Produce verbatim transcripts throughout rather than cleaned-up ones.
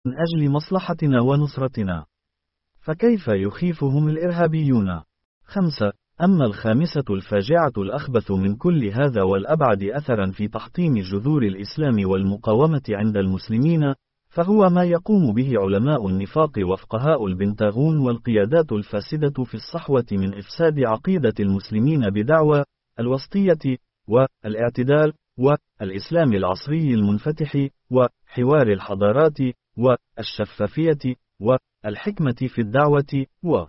من أجل مصلحتنا ونصرتنا. فكيف يخيفهم الإرهابيون؟ خمسة. أما الخامسة الفاجعة الأخبث من كل هذا والأبعد أثرا في تحطيم جذور الإسلام والمقاومة عند المسلمين، فهو ما يقوم به علماء النفاق وفقهاء البنتاغون والقيادات الفاسدة في الصحوة من إفساد عقيدة المسلمين بدعوى الوسطية والاعتدال والإسلام العصري المنفتح وحوار الحضارات والشفافية والحكمة في الدعوة و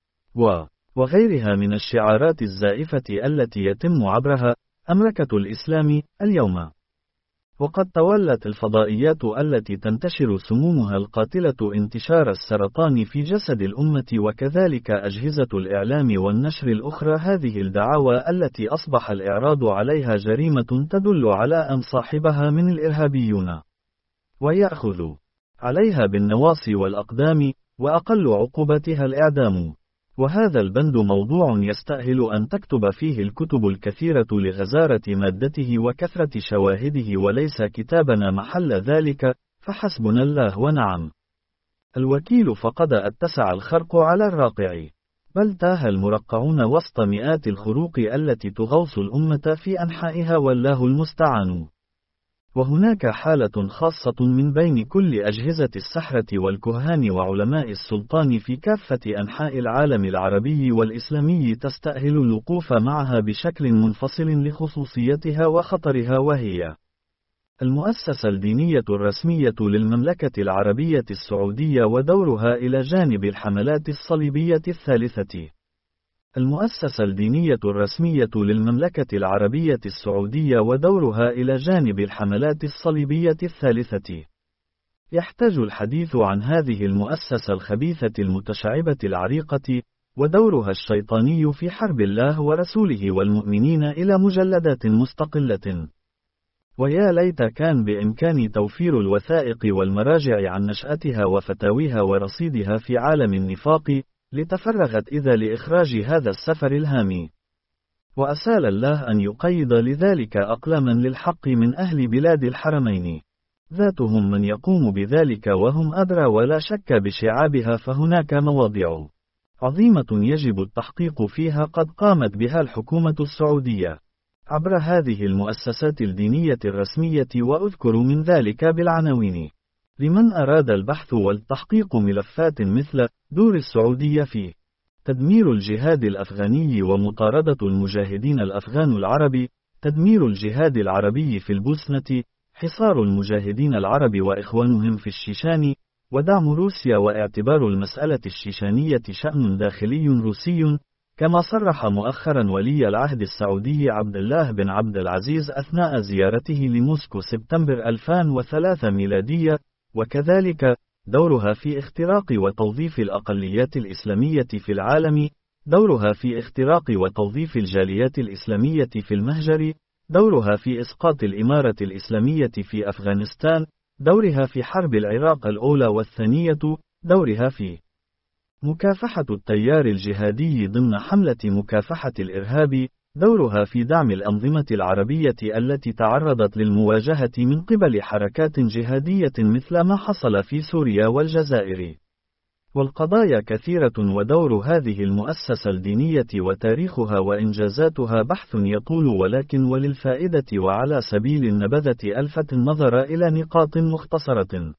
و وغيرها من الشعارات الزائفة التي يتم عبرها أمركة الإسلام اليوم. وقد تولت الفضائيات التي تنتشر سمومها القاتلة انتشار السرطان في جسد الأمة، وكذلك أجهزة الإعلام والنشر الأخرى هذه الدعاوى التي أصبح الإعراض عليها جريمة تدل على أن صاحبها من الإرهابيون، ويأخذ عليها بالنواصي والأقدام، وأقل عقوبتها الإعدام. وهذا البند موضوع يستأهل أن تكتب فيه الكتب الكثيرة لغزارة مادته وكثرة شواهده، وليس كتابنا محل ذلك، فحسبنا الله ونعم الوكيل. فقد اتسع الخرق على الراقع، بل تاه المرقعون وسط مئات الخروق التي تغوص الأمة في أنحائها، والله المستعان. وهناك حالة خاصة من بين كل أجهزة السحرة والكهان وعلماء السلطان في كافة أنحاء العالم العربي والإسلامي تستأهل الوقوف معها بشكل منفصل لخصوصيتها وخطرها، وهي المؤسسة الدينية الرسمية للمملكة العربية السعودية ودورها إلى جانب الحملات الصليبية الثالثة. المؤسسة الدينية الرسمية للمملكة العربية السعودية ودورها إلى جانب الحملات الصليبية الثالثة. يحتاج الحديث عن هذه المؤسسة الخبيثة المتشعبة العريقة ودورها الشيطاني في حرب الله ورسوله والمؤمنين إلى مجلدات مستقلة. ويا ليت كان بإمكاني توفير الوثائق والمراجع عن نشأتها وفتاويها ورصيدها في عالم النفاق، لتفرغت إذا لإخراج هذا السفر الهامي. وأسال الله أن يقيض لذلك أقلاما للحق من أهل بلاد الحرمين، ذاتهم من يقوم بذلك وهم أدرى ولا شك بشعابها. فهناك مواضع عظيمة يجب التحقيق فيها قد قامت بها الحكومة السعودية عبر هذه المؤسسات الدينية الرسمية، وأذكر من ذلك بالعناوين لمن أراد البحث والتحقيق ملفات مثل دور السعودية في تدمير الجهاد الأفغاني ومطاردة المجاهدين الأفغان العرب، تدمير الجهاد العربي في البوسنة، حصار المجاهدين العرب وإخوانهم في الشيشان، ودعم روسيا واعتبار المسألة الشيشانية شأن داخلي روسي، كما صرح مؤخرا ولي العهد السعودي عبد الله بن عبد العزيز أثناء زيارته لموسكو سبتمبر ألفين وثلاثة ميلادية. وكذلك دورها في اختراق وتوظيف الأقليات الإسلامية في العالم، دورها في اختراق وتوظيف الجاليات الإسلامية في المهجر، دورها في إسقاط الإمارة الإسلامية في أفغانستان، دورها في حرب العراق الأولى والثانية، دورها في مكافحة التيار الجهادي ضمن حملة مكافحة الإرهاب، دورها في دعم الأنظمة العربية التي تعرضت للمواجهة من قبل حركات جهادية مثل ما حصل في سوريا والجزائر. والقضايا كثيرة، ودور هذه المؤسسة الدينية وتاريخها وإنجازاتها بحث يطول، ولكن وللفائدة وعلى سبيل النبذة ألفت النظر إلى نقاط مختصرة.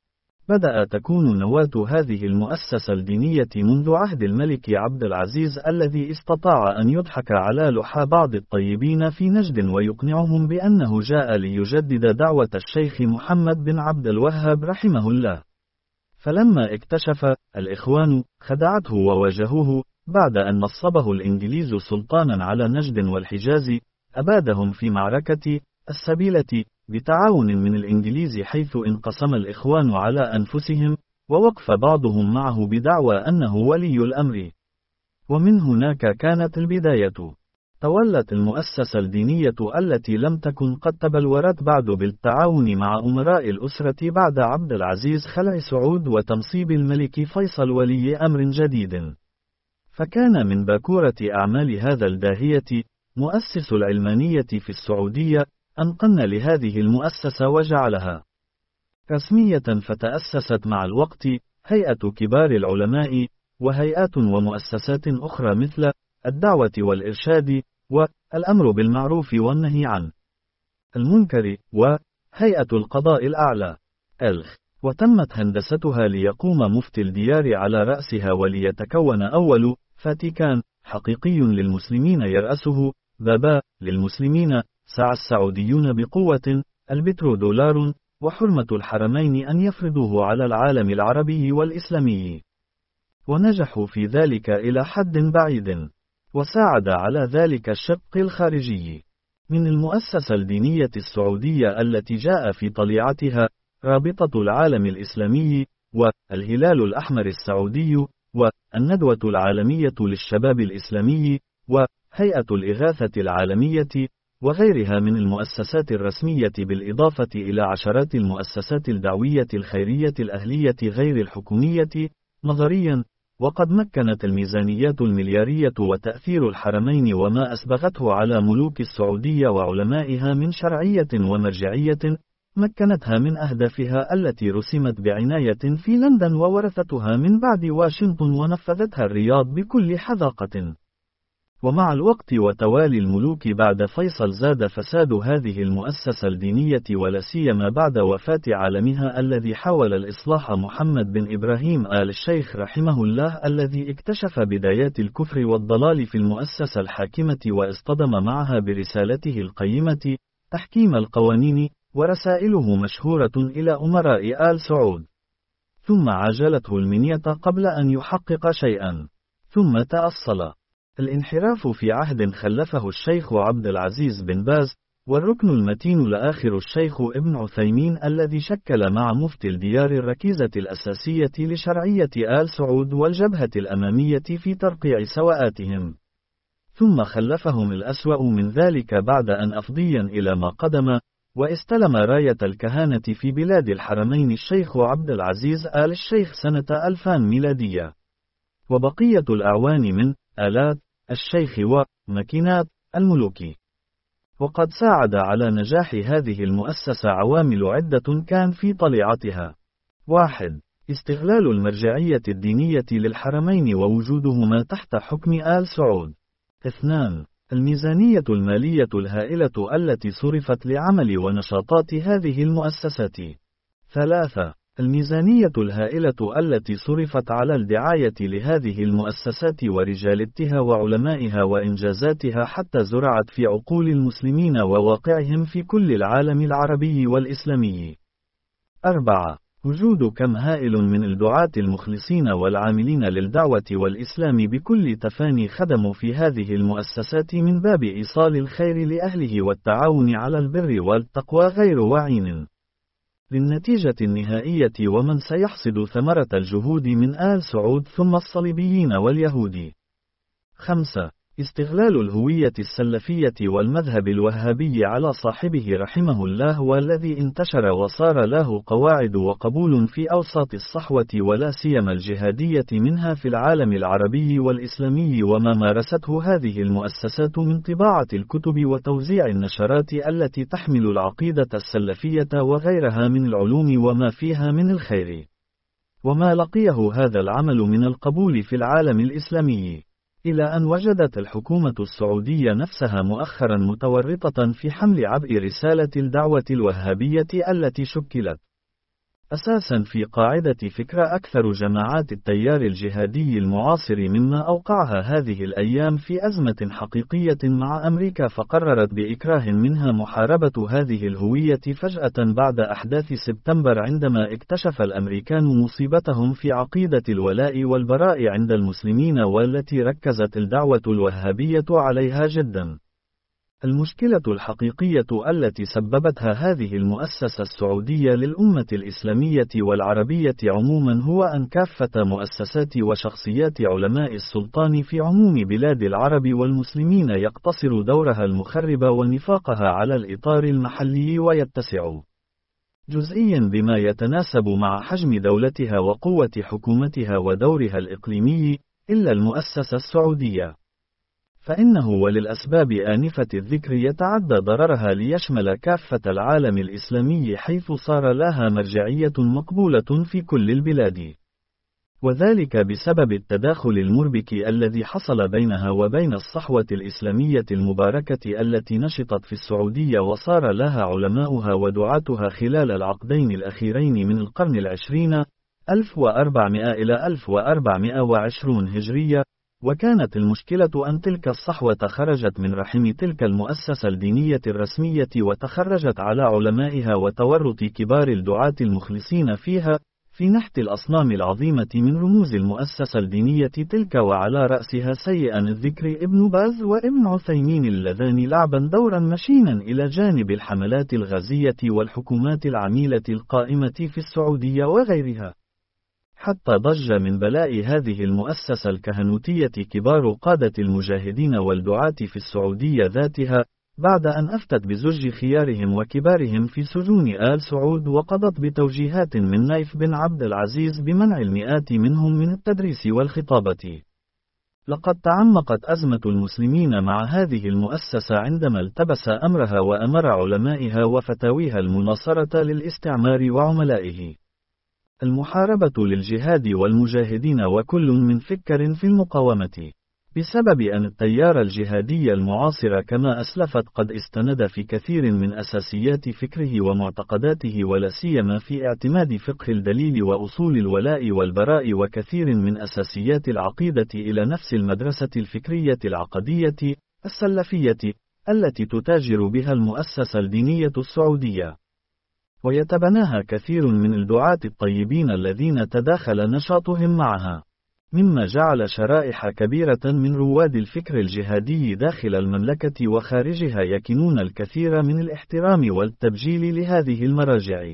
بدأ تكون نواة هذه المؤسسة الدينية منذ عهد الملك عبد العزيز، الذي استطاع أن يضحك على لحى بعض الطيبين في نجد ويقنعهم بأنه جاء ليجدد دعوة الشيخ محمد بن عبد الوهاب رحمه الله. فلما اكتشف الإخوان خدعته وواجهوه بعد أن نصبه الإنجليز سلطانا على نجد والحجاز، أبادهم في معركة السبيلة بتعاون من الإنجليز، حيث انقسم الإخوان على أنفسهم، ووقف بعضهم معه بدعوى أنه ولي الأمر. ومن هناك كانت البداية. تولت المؤسسة الدينية التي لم تكن قد تبلورت بعد بالتعاون مع أمراء الأسرة بعد عبد العزيز خلع سعود وتنصيب الملك فيصل ولي أمر جديد. فكان من باكورة أعمال هذا الداهية مؤسس العلمانية في السعودية أن قن لهذه المؤسسة وجعلها رسمية، فتأسست مع الوقت هيئة كبار العلماء، وهيئات ومؤسسات أخرى مثل الدعوة والإرشاد، والأمر بالمعروف والنهي عن المنكر، وهيئة القضاء الأعلى الخ. وتمت هندستها ليقوم مفتي الديار على رأسها، وليتكون أول فاتيكان حقيقي للمسلمين يرأسه بابا للمسلمين، سعى السعوديون بقوة البترودولار وحرمة الحرمين أن يفرضوه على العالم العربي والإسلامي، ونجحوا في ذلك إلى حد بعيد، وساعد على ذلك الشق الخارجي من المؤسسة الدينية السعودية التي جاء في طليعتها رابطة العالم الإسلامي، والهلال الأحمر السعودي، والندوة العالمية للشباب الإسلامي، وهيئة الإغاثة العالمية، وغيرها من المؤسسات الرسمية، بالإضافة إلى عشرات المؤسسات الدعوية الخيرية الأهلية غير الحكومية. نظريا، وقد مكنت الميزانيات المليارية وتأثير الحرمين وما أسبغته على ملوك السعودية وعلمائها من شرعية ومرجعية، مكنتها من أهدافها التي رسمت بعناية في لندن وورثتها من بعد واشنطن ونفذتها الرياض بكل حذاقة. ومع الوقت وتوالي الملوك بعد فيصل زاد فساد هذه المؤسسة الدينية، ولا سيما بعد وفاة عالمها الذي حاول الإصلاح محمد بن إبراهيم آل الشيخ رحمه الله، الذي اكتشف بدايات الكفر والضلال في المؤسسة الحاكمة واصطدم معها برسالته القيمة تحكيم القوانين، ورسائله مشهورة إلى أمراء آل سعود. ثم عاجلته المنية قبل أن يحقق شيئا، ثم تأصل الانحراف في عهد خلفه الشيخ عبد العزيز بن باز، والركن المتين لآخر الشيخ ابن عثيمين، الذي شكل مع مفتي الديار الركيزة الأساسية لشرعية آل سعود والجبهة الأمامية في ترقيع سواءاتهم. ثم خلفهم الأسوأ من ذلك بعد أن أفضيا إلى ما قدم، واستلم راية الكهانة في بلاد الحرمين الشيخ عبد العزيز آل الشيخ سنة ألفين ميلادية، وبقية الأعوان من آلات الشيخ وماكينات الملوك. وقد ساعد على نجاح هذه المؤسسة عوامل عدة كان في طليعتها: واحد. استغلال المرجعية الدينية للحرمين ووجودهما تحت حكم آل سعود. اثنان. الميزانية المالية الهائلة التي صرفت لعمل ونشاطات هذه المؤسسات. ثلاثة. الميزانية الهائلة التي صرفت على الدعاية لهذه المؤسسات ورجالتها وعلمائها وإنجازاتها، حتى زرعت في عقول المسلمين وواقعهم في كل العالم العربي والإسلامي. أربعة. وجود كم هائل من الدعاة المخلصين والعاملين للدعوة والإسلام بكل تفاني خدموا في هذه المؤسسات من باب إيصال الخير لأهله والتعاون على البر والتقوى غير واعين للنتيجة النهائية، ومن سيحصد ثمرة الجهود من آل سعود ثم الصليبيين واليهود. خمسة. استغلال الهوية السلفية والمذهب الوهابي على صاحبه رحمه الله، والذي انتشر وصار له قواعد وقبول في أوساط الصحوة ولا سيما الجهادية منها في العالم العربي والإسلامي، وما مارسته هذه المؤسسات من طباعة الكتب وتوزيع النشرات التي تحمل العقيدة السلفية وغيرها من العلوم وما فيها من الخير، وما لقيه هذا العمل من القبول في العالم الإسلامي، إلى أن وجدت الحكومة السعودية نفسها مؤخرا متورطة في حمل عبء رسالة الدعوة الوهابية التي شكلت أساسا في قاعدة فكرة أكثر جماعات التيار الجهادي المعاصر، مما أوقعها هذه الأيام في أزمة حقيقية مع أمريكا، فقررت بإكراه منها محاربة هذه الهوية فجأة بعد أحداث سبتمبر، عندما اكتشف الأمريكان مصيبتهم في عقيدة الولاء والبراء عند المسلمين، والتي ركزت الدعوة الوهابية عليها جدا. المشكلة الحقيقية التي سببتها هذه المؤسسة السعودية للأمة الإسلامية والعربية عموما هو أن كافة مؤسسات وشخصيات علماء السلطان في عموم بلاد العرب والمسلمين يقتصر دورها المخرب ونفاقها على الإطار المحلي، ويتسع جزئيا بما يتناسب مع حجم دولتها وقوة حكومتها ودورها الإقليمي، إلا المؤسسة السعودية. فإنه وللأسباب آنفة الذكر يتعدى ضررها ليشمل كافة العالم الإسلامي، حيث صار لها مرجعية مقبولة في كل البلاد، وذلك بسبب التداخل المربك الذي حصل بينها وبين الصحوة الإسلامية المباركة التي نشطت في السعودية وصار لها علماؤها ودعاتها خلال العقدين الأخيرين من القرن العشرين ألف وأربعمائة إلى ألف وأربعمائة وعشرين هجرية. وكانت المشكلة أن تلك الصحوة خرجت من رحم تلك المؤسسة الدينية الرسمية وتخرجت على علمائها وتورط كبار الدعاة المخلصين فيها، في نحت الأصنام العظيمة من رموز المؤسسة الدينية تلك، وعلى رأسها سيئا الذكر ابن باز وابن عثيمين اللذان لعبا دورا مشينا إلى جانب الحملات الغازية والحكومات العميلة القائمة في السعودية وغيرها، حتى ضج من بلاء هذه المؤسسة الكهنوتية كبار قادة المجاهدين والدعاة في السعودية ذاتها، بعد أن أفتت بزج خيارهم وكبارهم في سجون آل سعود، وقضت بتوجيهات من نايف بن عبد العزيز بمنع المئات منهم من التدريس والخطابة. لقد تعمقت أزمة المسلمين مع هذه المؤسسة عندما التبس أمرها وأمر علمائها وفتاويها المناصرة للاستعمار وعملائه، المحاربة للجهاد والمجاهدين، وكل من فكر في المقاومة، بسبب أن التيار الجهادي المعاصر كما أسلفت قد استند في كثير من أساسيات فكره ومعتقداته، ولا سيما في اعتماد فقه الدليل وأصول الولاء والبراء وكثير من أساسيات العقيدة إلى نفس المدرسة الفكرية العقدية السلفية التي تتاجر بها المؤسسة الدينية السعودية، ويتبناها كثير من الدعاة الطيبين الذين تداخل نشاطهم معها، مما جعل شرائح كبيرة من رواد الفكر الجهادي داخل المملكة وخارجها يكنون الكثير من الاحترام والتبجيل لهذه المراجع،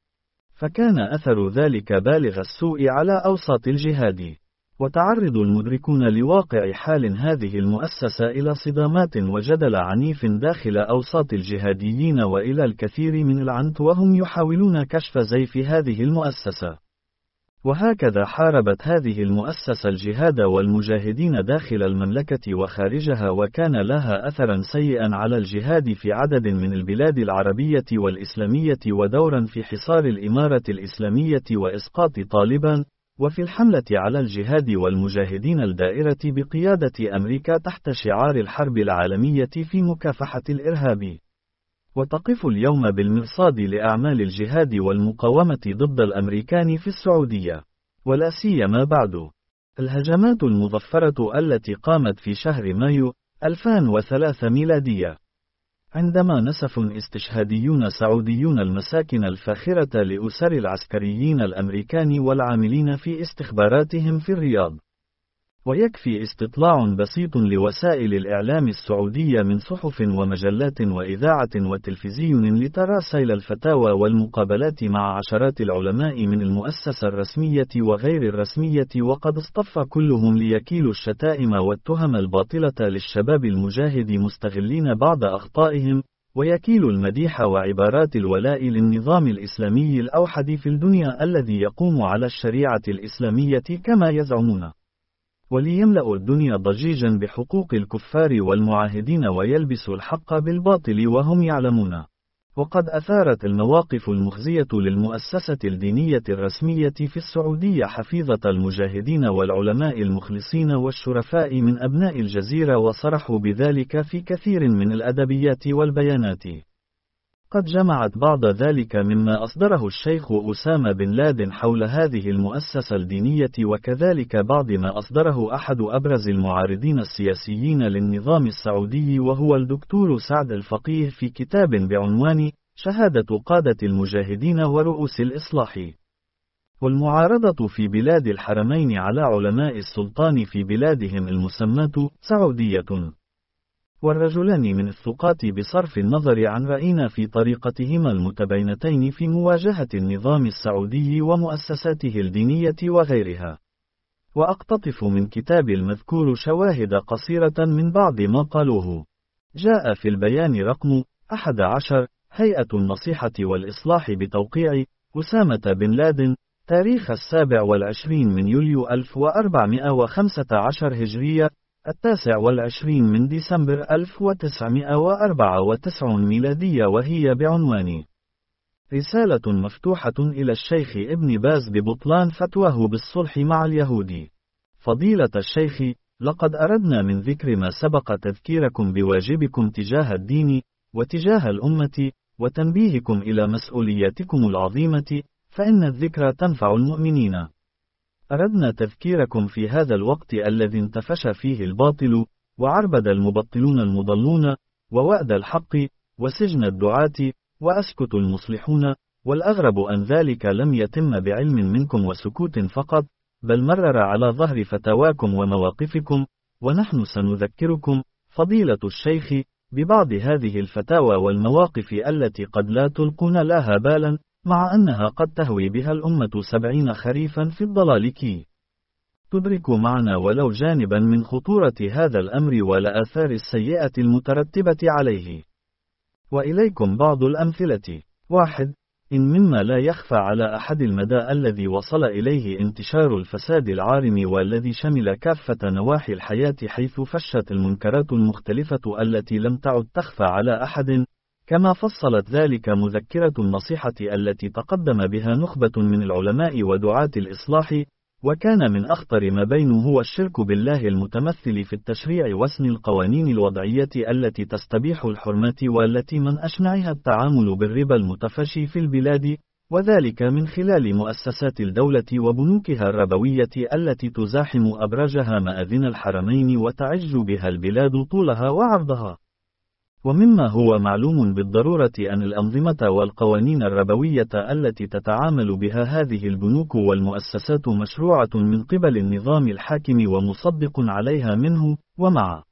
فكان أثر ذلك بالغ السوء على أوساط الجهاد. وتعرض المدركون لواقع حال هذه المؤسسة إلى صدامات وجدل عنيف داخل أوساط الجهاديين وإلى الكثير من العنت وهم يحاولون كشف زيف هذه المؤسسة. وهكذا حاربت هذه المؤسسة الجهاد والمجاهدين داخل المملكة وخارجها، وكان لها أثرا سيئا على الجهاد في عدد من البلاد العربية والإسلامية، ودورا في حصار الإمارة الإسلامية وإسقاط طالبان، وفي الحملة على الجهاد والمجاهدين الدائرة بقيادة أمريكا تحت شعار الحرب العالمية في مكافحة الإرهاب. وتقف اليوم بالمرصاد لأعمال الجهاد والمقاومة ضد الأمريكان في السعودية، ولا سيما بعد الهجمات المظفرة التي قامت في شهر مايو ألفين وثلاثة ميلادية، عندما نسف استشهاديون سعوديون المساكن الفاخرة لأسر العسكريين الأمريكان والعاملين في استخباراتهم في الرياض. ويكفي استطلاع بسيط لوسائل الإعلام السعودية من صحف ومجلات وإذاعة وتلفزيون لتراسيل الفتاوى والمقابلات مع عشرات العلماء من المؤسسة الرسمية وغير الرسمية، وقد اصطف كلهم ليكيلوا الشتائم والتهم الباطلة للشباب المجاهد، مستغلين بعض أخطائهم، ويكيلوا المديح وعبارات الولاء للنظام الإسلامي الأوحد في الدنيا الذي يقوم على الشريعة الإسلامية كما يزعمون، وليملأوا الدنيا ضجيجا بحقوق الكفار والمعاهدين ويلبسوا الحق بالباطل وهم يعلمون. وقد أثارت المواقف المخزية للمؤسسة الدينية الرسمية في السعودية حفيظة المجاهدين والعلماء المخلصين والشرفاء من أبناء الجزيرة، وصرحوا بذلك في كثير من الأدبيات والبيانات. قد جمعت بعض ذلك مما أصدره الشيخ أسامة بن لادن حول هذه المؤسسة الدينية، وكذلك بعض ما أصدره أحد أبرز المعارضين السياسيين للنظام السعودي، وهو الدكتور سعد الفقيه، في كتاب بعنوان شهادة قادة المجاهدين ورؤوس الإصلاح. والمعارضة في بلاد الحرمين على علماء السلطان في بلادهم المسماة سعودية. والرجلان من الثقات بصرف النظر عن رأينا في طريقتهما المتباينتين في مواجهة النظام السعودي ومؤسساته الدينية وغيرها. وأقتطف من كتاب المذكور شواهد قصيرة من بعض ما قالوه. جاء في البيان رقم أحد عشر هيئة النصيحة والإصلاح بتوقيع أسامة بن لادن، تاريخ السابع والعشرين من يوليو ألف وأربعمائة وخمسة عشر هجرية، التاسع والعشرين من ديسمبر ألف وتسعمائة وأربعة وتسعين ميلادية، وهي بعنوان رسالة مفتوحة إلى الشيخ ابن باز ببطلان فتواه بالصلح مع اليهود. فضيلة الشيخ، لقد أردنا من ذكر ما سبق تذكيركم بواجبكم تجاه الدين وتجاه الأمة، وتنبيهكم إلى مسؤولياتكم العظيمة، فإن الذكرى تنفع المؤمنين. أردنا تذكيركم في هذا الوقت الذي انتفش فيه الباطل، وعربد المبطلون المضلون، ووأد الحق، وسجن الدعاة، وأسكت المصلحون، والأغرب أن ذلك لم يتم بعلم منكم وسكوت فقط، بل مرر على ظهر فتاواكم ومواقفكم، ونحن سنذكركم، فضيلة الشيخ، ببعض هذه الفتاوى والمواقف التي قد لا تلقون لها بالا، مع أنها قد تهوي بها الأمة سبعين خريفا في الضلال كي تدرك معنا ولو جانبا من خطورة هذا الأمر والآثار السيئة المترتبة عليه. وإليكم بعض الأمثلة. واحد. إن مما لا يخفى على أحد المدى الذي وصل إليه انتشار الفساد العارم والذي شمل كافة نواحي الحياة، حيث فشت المنكرات المختلفة التي لم تعد تخفى على أحد، كما فصلت ذلك مذكرة النصيحة التي تقدم بها نخبة من العلماء ودعاة الإصلاح، وكان من أخطر ما بينه هو الشرك بالله المتمثل في التشريع وسن القوانين الوضعية التي تستبيح الحرمات، والتي من أشنعها التعامل بالربا المتفشي في البلاد، وذلك من خلال مؤسسات الدولة وبنوكها الربوية التي تزاحم أبراجها مآذن الحرمين وتعج بها البلاد طولها وعرضها. ومما هو معلوم بالضرورة أن الأنظمة والقوانين الربوية التي تتعامل بها هذه البنوك والمؤسسات مشروعة من قبل النظام الحاكم ومصدق عليها منه، ومع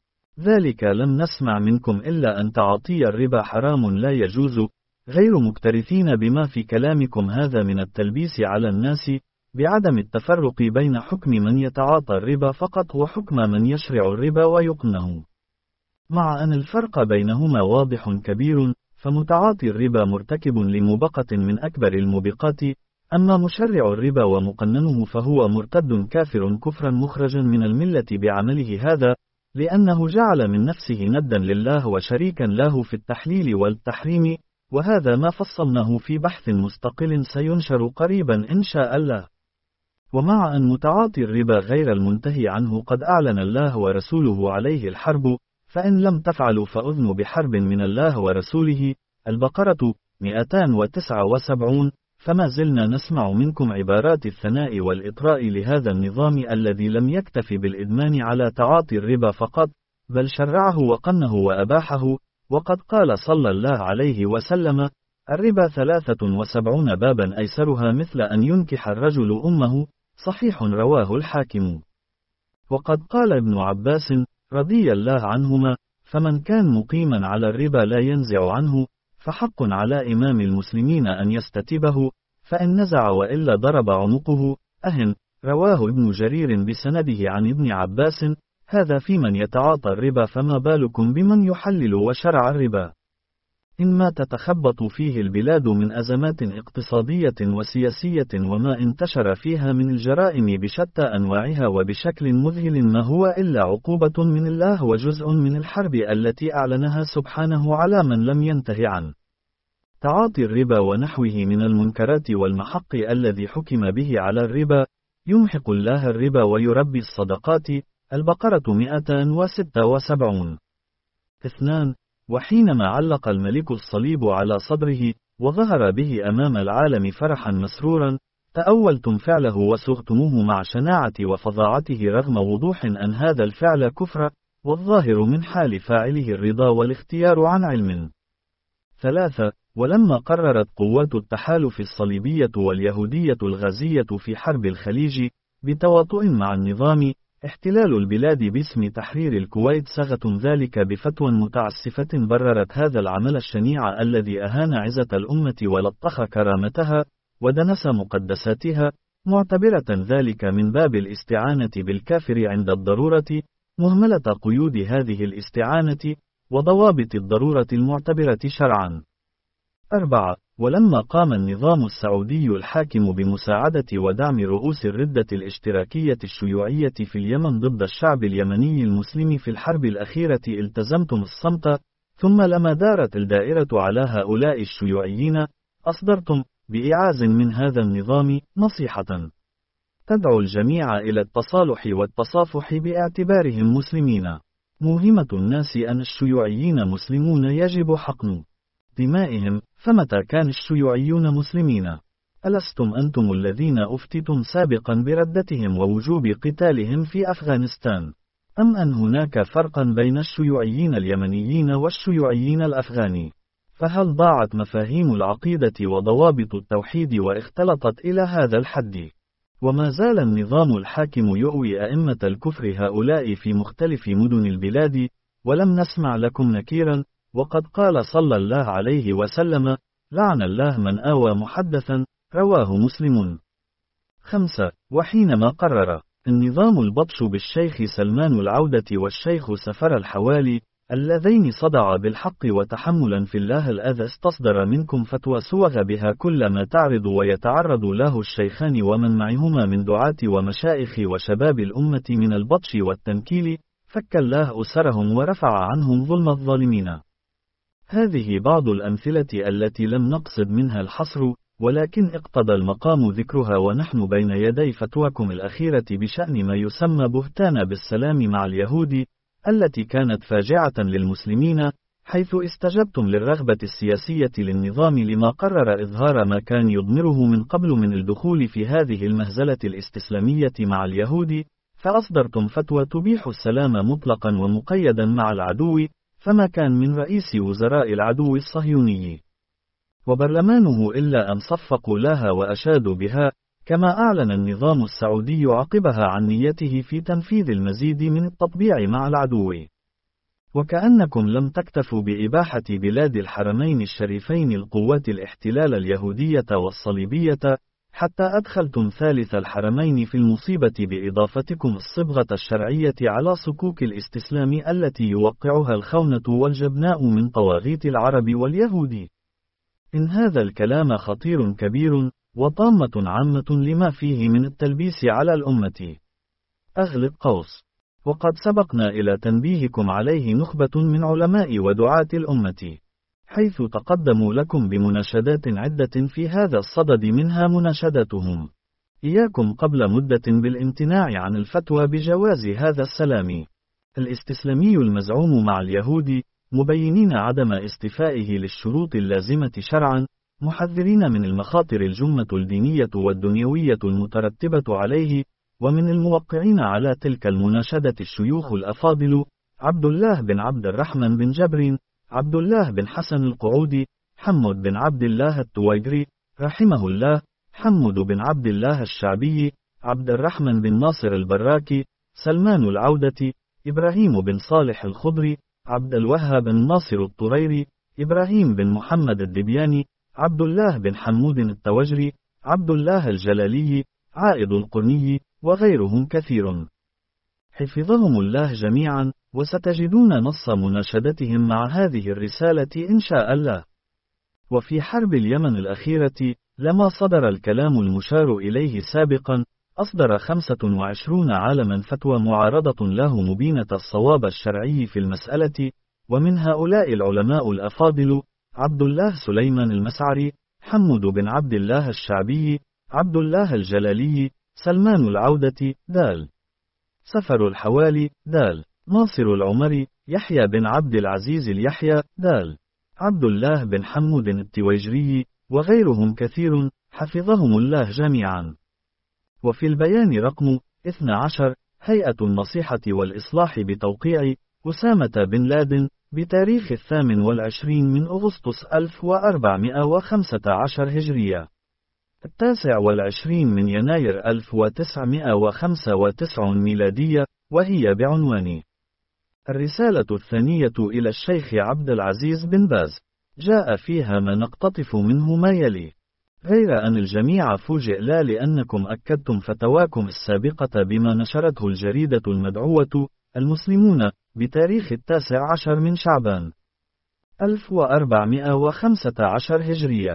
ذلك لم نسمع منكم إلا أن تعاطي الربا حرام لا يجوز، غير مكترثين بما في كلامكم هذا من التلبيس على الناس، بعدم التفرق بين حكم من يتعاطى الربا فقط وحكم من يشرع الربا ويقنه، مع أن الفرق بينهما واضح كبير، فمتعاطي الربا مرتكب لموبقة من أكبر الموبقات، أما مشرع الربا ومقننه فهو مرتد كافر كفرا مخرجا من الملة بعمله هذا، لأنه جعل من نفسه ندا لله وشريكا له في التحليل والتحريم، وهذا ما فصلناه في بحث مستقل سينشر قريبا إن شاء الله. ومع أن متعاطي الربا غير المنتهي عنه قد أعلن الله ورسوله عليه الحرب، فإن لم تفعلوا فأذنوا بحرب من الله ورسوله. البقرة مئتان وتسعة وسبعين. فما زلنا نسمع منكم عبارات الثناء والإطراء لهذا النظام الذي لم يكتف بالإدمان على تعاطي الربا فقط، بل شرعه وقنه وأباحه، وقد قال صلى الله عليه وسلم: الربا ثلاثة وسبعون بابا أيسرها مثل أن ينكح الرجل أمه، صحيح رواه الحاكم. وقد قال ابن عباس رضي الله عنهما: فمن كان مقيما على الربا لا ينزع عنه، فحق على إمام المسلمين أن يستتبه، فإن نزع وإلا ضرب عنقه. أهن رواه ابن جرير بسنده عن ابن عباس. هذا في من يتعاطى الربا، فما بالكم بمن يحلل وشرع الربا؟ إنما تتخبط فيه البلاد من أزمات اقتصادية وسياسية، وما انتشر فيها من الجرائم بشتى أنواعها وبشكل مذهل، ما هو إلا عقوبة من الله وجزء من الحرب التي أعلنها سبحانه على من لم ينته عن تعاطي الربا ونحوه من المنكرات والمحق الذي حكم به على الربا. يمحق الله الربا ويربي الصدقات. البقرة مئتان وستة وسبعين. اثنان. وحينما علق الملك الصليب على صدره وظهر به أمام العالم فرحا مسرورا، تأولتم فعله وسغتموه مع شناعة وفظاعته رغم وضوح أن هذا الفعل كفر، والظاهر من حال فاعله الرضا والاختيار عن علم. ثلاثة. ولما قررت قوات التحالف الصليبية واليهودية الغازية في حرب الخليج بتواطؤ مع النظام احتلال البلاد باسم تحرير الكويت، صاغت ذلك بفتوى متعسفة بررت هذا العمل الشنيع الذي أهان عزة الأمة ولطخ كرامتها ودنس مقدساتها، معتبرة ذلك من باب الاستعانة بالكافر عند الضرورة، مهملة قيود هذه الاستعانة وضوابط الضرورة المعتبرة شرعا. أربعة. ولما قام النظام السعودي الحاكم بمساعدة ودعم رؤوس الردة الاشتراكية الشيوعية في اليمن ضد الشعب اليمني المسلم في الحرب الأخيرة التزمتم الصمت، ثم لما دارت الدائرة على هؤلاء الشيوعيين، أصدرتم بإعاز من هذا النظام نصيحة تدعو الجميع إلى التصالح والتصافح باعتبارهم مسلمين. موهمة الناس أن الشيوعيين مسلمون يجب حقن دمائهم، فمتى كان الشيوعيون مسلمين؟ ألستم أنتم الذين أفتتم سابقا بردتهم ووجوب قتالهم في أفغانستان؟ أم أن هناك فرقا بين الشيوعيين اليمنيين والشيوعيين الأفغاني؟ فهل ضاعت مفاهيم العقيدة وضوابط التوحيد واختلطت إلى هذا الحد؟ وما زال النظام الحاكم يؤوي أئمة الكفر هؤلاء في مختلف مدن البلاد، ولم نسمع لكم نكيرا، وقد قال صلى الله عليه وسلم: لعن الله من آوى محدثا، رواه مسلم. خمسة. وحينما قرر النظام البطش بالشيخ سلمان العودة والشيخ سفر الحوالي، اللذين صدعا بالحق وتحملا في الله الأذى، استصدر منكم فتوى سوغ بها كل ما تعرض ويتعرض له الشيخان ومن معهما من دعاة ومشائخ وشباب الأمة من البطش والتنكيل، فك الله أسرهم ورفع عنهم ظلم الظالمين. هذه بعض الأمثلة التي لم نقصد منها الحصر، ولكن اقتضى المقام ذكرها ونحن بين يدي فتواكم الأخيرة بشأن ما يسمى بهتان بالسلام مع اليهود، التي كانت فاجعة للمسلمين، حيث استجبتم للرغبة السياسية للنظام لما قرر إظهار ما كان يضمره من قبل من الدخول في هذه المهزلة الاستسلامية مع اليهود، فأصدرتم فتوى تبيح السلام مطلقا ومقيدا مع العدو، فما كان من رئيس وزراء العدو الصهيوني وبرلمانه إلا أن صفقوا لها وأشادوا بها، كما أعلن النظام السعودي عقبها عن نيته في تنفيذ المزيد من التطبيع مع العدو. وكأنكم لم تكتفوا بإباحة بلاد الحرمين الشريفين القوات الاحتلال اليهودية والصليبية، حتى أدخلتم ثالث الحرمين في المصيبة بإضافتكم الصبغة الشرعية على صكوك الاستسلام التي يوقعها الخونة والجبناء من طواغيت العرب واليهود. إن هذا الكلام خطير كبير، وطامة عامة لما فيه من التلبيس على الأمة. أغلق قوس. وقد سبقنا إلى تنبيهكم عليه نخبة من علماء ودعاة الأمة، حيث تقدموا لكم بمناشدات عدة في هذا الصدد، منها مناشدتهم إياكم قبل مدة بالامتناع عن الفتوى بجواز هذا السلام الاستسلامي المزعوم مع اليهود، مبينين عدم استيفائه للشروط اللازمة شرعا، محذرين من المخاطر الجمة الدينية والدنيوية المترتبة عليه. ومن الموقعين على تلك المناشدة الشيوخ الأفاضل: عبد الله بن عبد الرحمن بن جبر، عبد الله بن حسن القعودي، حمد بن عبد الله التويجري رحمه الله، حمد بن عبد الله الشعبي، عبد الرحمن بن ناصر البراكي، سلمان العودة، إبراهيم بن صالح الخضري، عبد الوهاب بن ناصر الطريري، إبراهيم بن محمد الدبياني، عبد الله بن حمود التوجري، عبد الله الجلالي، عائد القرني، وغيرهم كثير، حفظهم الله جميعا. وستجدون نص مناشدتهم مع هذه الرسالة إن شاء الله. وفي حرب اليمن الأخيرة، لما صدر الكلام المشار إليه سابقا، أصدر خمسة وعشرون عالما فتوى معارضة له مبينة الصواب الشرعي في المسألة، ومن هؤلاء العلماء الأفاضل: عبد الله سليمان المسعري، حمد بن عبد الله الشعبي، عبد الله الجلالي، سلمان العودة دال، سفر الحوالي دال، ناصر العمري، يحيى بن عبد العزيز اليحيى دال، عبد الله بن حمود التويجري، وغيرهم كثير، حفظهم الله جميعا. وفي البيان رقم اثني عشر، هيئة النصيحة والإصلاح بتوقيع أسامة بن لادن بتاريخ الثامن والعشرين من أغسطس ألف وأربعمائة وخمسة عشر هجرية، التاسع والعشرين من يناير ألف وتسعمائة وخمسة وتسعين ميلادية، وهي بعنوان الرسالة الثانية إلى الشيخ عبد العزيز بن باز. جاء فيها ما نقتطف منه ما يلي، غير أن الجميع فوجئ لا لأنكم أكدتم فتواكم السابقة بما نشرته الجريدة المدعوة المسلمون بتاريخ التاسع عشر من شعبان ألف وأربعمائة وخمسة عشر هجرية،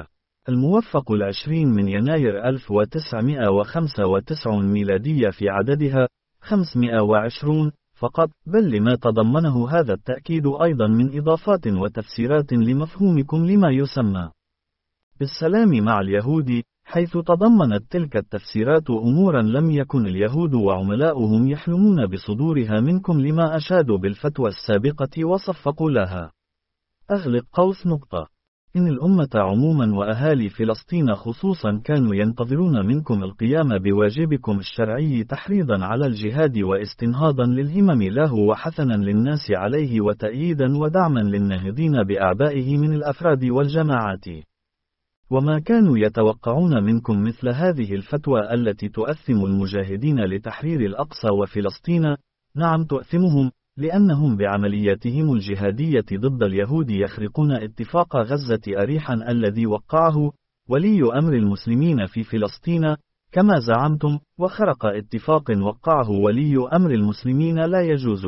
الموفق العشرين من يناير ألف وتسعمائة وخمسة وتسعين ميلادية في عددها خمسمائة وعشرين فقط، بل لما تضمنه هذا التأكيد أيضا من إضافات وتفسيرات لمفهومكم لما يسمى بالسلام مع اليهود، حيث تضمنت تلك التفسيرات أمورا لم يكن اليهود وعملاؤهم يحلمون بصدورها منكم لما أشادوا بالفتوى السابقة وصفقوا لها. أغلق قوس نقطة. إن الأمة عموما وأهالي فلسطين خصوصا كانوا ينتظرون منكم القيام بواجبكم الشرعي تحريضا على الجهاد واستنهاضا للهمم له وحثنا للناس عليه وتأييدا ودعما للناهضين بأعبائه من الأفراد والجماعات. وما كانوا يتوقعون منكم مثل هذه الفتوى التي تؤثم المجاهدين لتحرير الأقصى وفلسطين. نعم تؤثمهم، لأنهم بعملياتهم الجهادية ضد اليهود يخرقون اتفاق غزة أريحا الذي وقعه ولي أمر المسلمين في فلسطين كما زعمتم، وخرق اتفاق وقعه ولي أمر المسلمين لا يجوز.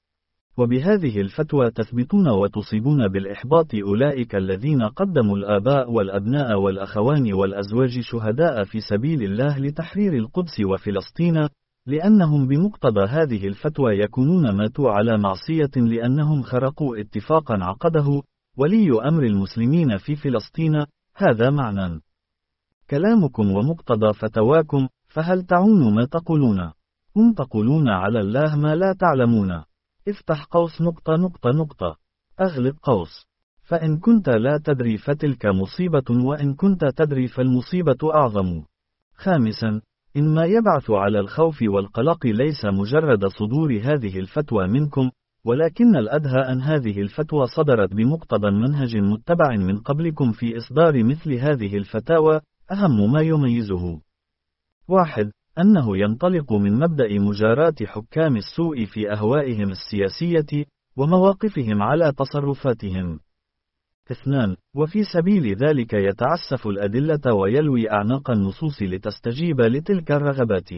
وبهذه الفتوى تثبتون وتصيبون بالإحباط أولئك الذين قدموا الآباء والأبناء والأخوان والأزواج شهداء في سبيل الله لتحرير القدس وفلسطين، لأنهم بمقتضى هذه الفتوى يكونون ماتوا على معصية لأنهم خرقوا اتفاقا عقده ولي أمر المسلمين في فلسطين. هذا معنى كلامكم ومقتضى فتواكم، فهل تعون ما تقولون؟ هم تقولون على الله ما لا تعلمون. افتح قوس نقطة نقطة نقطة. أغلق قوس. فإن كنت لا تدري فتلك مصيبة، وإن كنت تدري فالمصيبة أعظم. خامسا، إن ما يبعث على الخوف والقلق ليس مجرد صدور هذه الفتوى منكم، ولكن الأدهى أن هذه الفتوى صدرت بمقتضى منهج متبع من قبلكم في إصدار مثل هذه الفتاوى. أهم ما يميزه: واحد، أنه ينطلق من مبدأ مجاراة حكام السوء في أهوائهم السياسية ومواقفهم على تصرفاتهم. اثنان، وفي سبيل ذلك يتعسف الأدلة ويلوي أعناق النصوص لتستجيب لتلك الرغبات.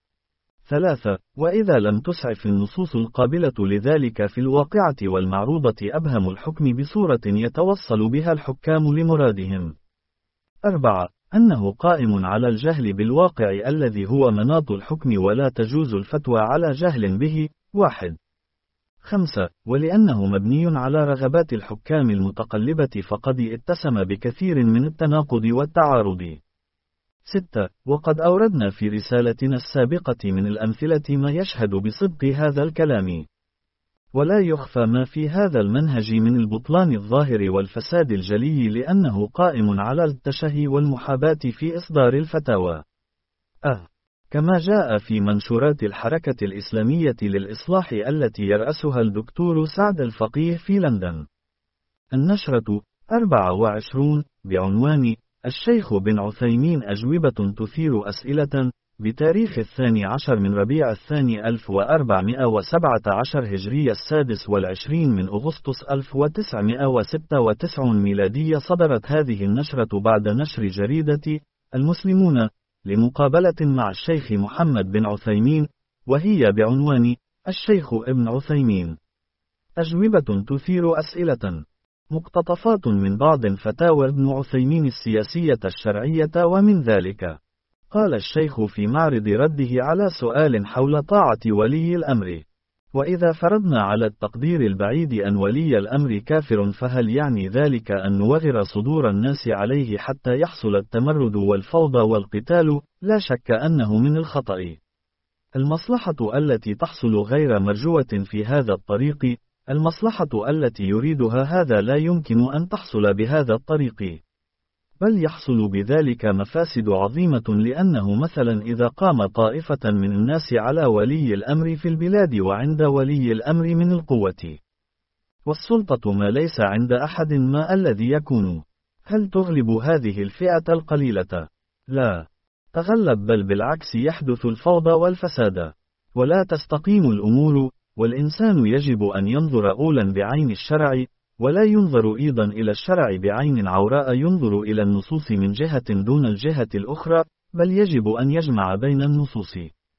ثلاثة، وإذا لم تسعف النصوص القابلة لذلك في الواقعة والمعروضة أبهم الحكم بصورة يتوصل بها الحكام لمرادهم. أربعة، أنه قائم على الجهل بالواقع الذي هو مناط الحكم ولا تجوز الفتوى على جهل به. واحد. خمسة، ولأنه مبني على رغبات الحكام المتقلبة فقد اتسم بكثير من التناقض والتعارض. ستة، وقد أوردنا في رسالتنا السابقة من الأمثلة ما يشهد بصدق هذا الكلام، ولا يخفى ما في هذا المنهج من البطلان الظاهر والفساد الجلي، لأنه قائم على التشهي والمحاباة في إصدار الفتاوى. أه كما جاء في منشورات الحركة الإسلامية للإصلاح التي يرأسها الدكتور سعد الفقيه في لندن. النشرة أربعة وعشرين بعنوان الشيخ بن عثيمين أجوبة تثير أسئلة، بتاريخ الثاني عشر من ربيع الثاني ألف وأربعمائة وسبعة عشر هجري السادس والعشرين من أغسطس ألف وتسعمائة وستة وتسعين ميلادية. صدرت هذه النشرة بعد نشر جريدة المسلمون لمقابلة مع الشيخ محمد بن عثيمين، وهي بعنوان الشيخ ابن عثيمين أجوبة تثير أسئلة، مقتطفات من بعض فتاوى ابن عثيمين السياسية الشرعية. ومن ذلك قال الشيخ في معرض رده على سؤال حول طاعة ولي الأمر: وإذا فرضنا على التقدير البعيد أن ولي الأمر كافر، فهل يعني ذلك أن نوغر صدور الناس عليه حتى يحصل التمرد والفوضى والقتال؟ لا شك أنه من الخطأ. المصلحة التي تحصل غير مرجوة في هذا الطريق، المصلحة التي يريدها هذا لا يمكن أن تحصل بهذا الطريق، بل يحصل بذلك مفاسد عظيمة، لأنه مثلا إذا قام طائفة من الناس على ولي الأمر في البلاد وعند ولي الأمر من القوة والسلطة ما ليس عند أحد، ما الذي يكون؟ هل تغلب هذه الفئة القليلة؟ لا تغلب، بل بالعكس يحدث الفوضى والفساد ولا تستقيم الأمور. والإنسان يجب أن ينظر أولا بعين الشرع، ولا ينظر أيضا إلى الشرع بعين عوراء ينظر إلى النصوص من جهة دون الجهة الأخرى، بل يجب أن يجمع بين النصوص.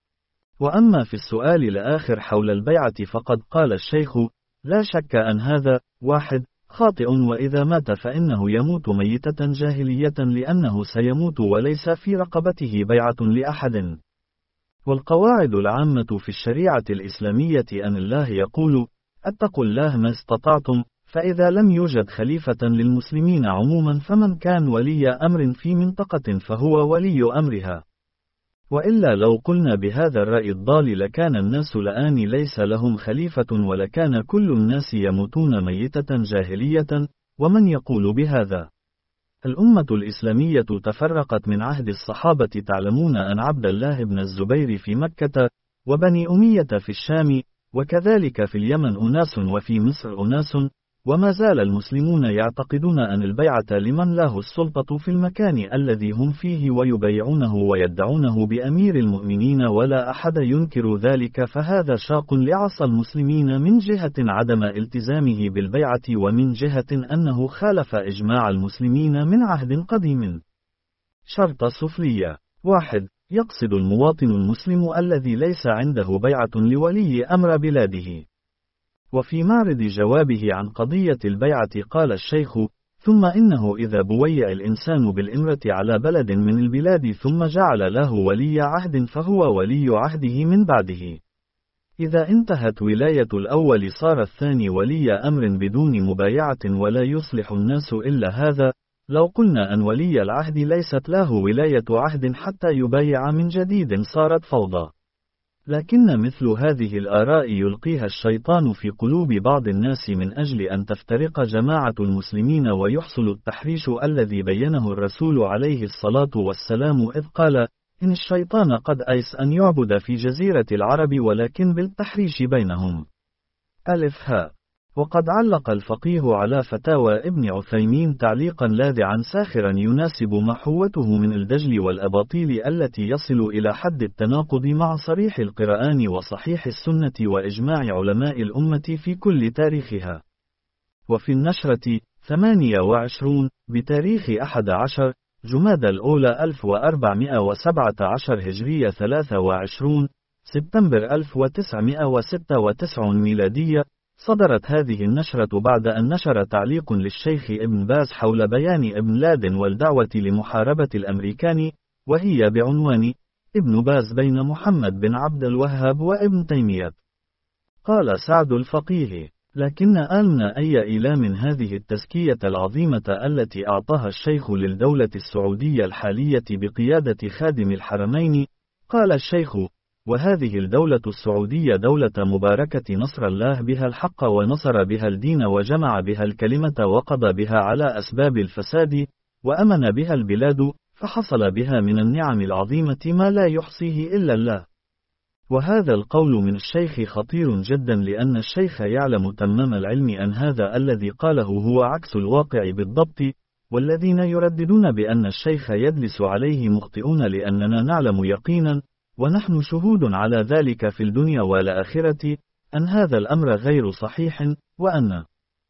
وأما في السؤال الآخر حول البيعة، فقد قال الشيخ: لا شك أن هذا واحد خاطئ، وإذا مات فإنه يموت ميتة جاهلية لأنه سيموت وليس في رقبته بيعة لأحد. والقواعد العامة في الشريعة الإسلامية أن الله يقول: اتقوا الله ما استطعتم، فإذا لم يوجد خليفة للمسلمين عموما فمن كان ولي أمر في منطقة فهو ولي أمرها. وإلا لو قلنا بهذا الرأي الضال لكان الناس الآن ليس لهم خليفة ولكان كل الناس يموتون ميتة جاهلية. ومن يقول بهذا؟ الأمة الإسلامية تفرقت من عهد الصحابة. تعلمون أن عبد الله بن الزبير في مكة، وبني أمية في الشام، وكذلك في اليمن أناس وفي مصر أناس، وما زال المسلمون يعتقدون أن البيعة لمن له السلطة في المكان الذي هم فيه ويبيعونه ويدعونه بأمير المؤمنين ولا أحد ينكر ذلك. فهذا شاق لعصى المسلمين من جهة عدم التزامه بالبيعة، ومن جهة أنه خالف إجماع المسلمين من عهد قديم. شرط سفلية: واحد. يقصد المواطن المسلم الذي ليس عنده بيعة لولي أمر بلاده. وفي معرض جوابه عن قضية البيعة قال الشيخ: ثم إنه إذا بويع الإنسان بالإمرة على بلد من البلاد ثم جعل له ولي عهد فهو ولي عهده من بعده. إذا انتهت ولاية الأول صار الثاني ولي أمر بدون مبايعة ولا يصلح الناس إلا هذا. لو قلنا أن ولي العهد ليست له ولاية عهد حتى يبايع من جديد صارت فوضى. لكن مثل هذه الآراء يلقيها الشيطان في قلوب بعض الناس من أجل أن تفترق جماعة المسلمين ويحصل التحريش الذي بينه الرسول عليه الصلاة والسلام إذ قال: إن الشيطان قد أيس أن يعبد في جزيرة العرب ولكن بالتحريش بينهم. ألف ها. وقد علق الفقيه على فتاوى ابن عثيمين تعليقا لاذعا ساخرا يناسب محوته من الدجل والأباطيل التي يصل إلى حد التناقض مع صريح القرآن وصحيح السنة وإجماع علماء الأمة في كل تاريخها. وفي النشرة ثمانية وعشرون بتاريخ أحد عشر جمادى الأولى ألف وأربعمائة وسبعة عشر هجرية ثلاثة وعشرين سبتمبر ألف وتسعمائة وستة وتسعين ميلادية، صدرت هذه النشرة بعد أن نشر تعليق للشيخ ابن باز حول بيان ابن لادن والدعوة لمحاربة الأمريكان، وهي بعنوان: ابن باز بين محمد بن عبد الوهاب وابن تيمية. قال سعد الفقيه: لكن آلنا أي إلى من هذه التزكية العظيمة التي أعطاها الشيخ للدولة السعودية الحالية بقيادة خادم الحرمين. قال الشيخ: وهذه الدولة السعودية دولة مباركة نصر الله بها الحق ونصر بها الدين وجمع بها الكلمة وقضى بها على أسباب الفساد وأمن بها البلاد، فحصل بها من النعم العظيمة ما لا يحصيه إلا الله. وهذا القول من الشيخ خطير جدا، لأن الشيخ يعلم تمام العلم أن هذا الذي قاله هو عكس الواقع بالضبط، والذين يرددون بأن الشيخ يدلس عليه مخطئون، لأننا نعلم يقينا ونحن شهود على ذلك في الدنيا والآخرة أن هذا الأمر غير صحيح، وأن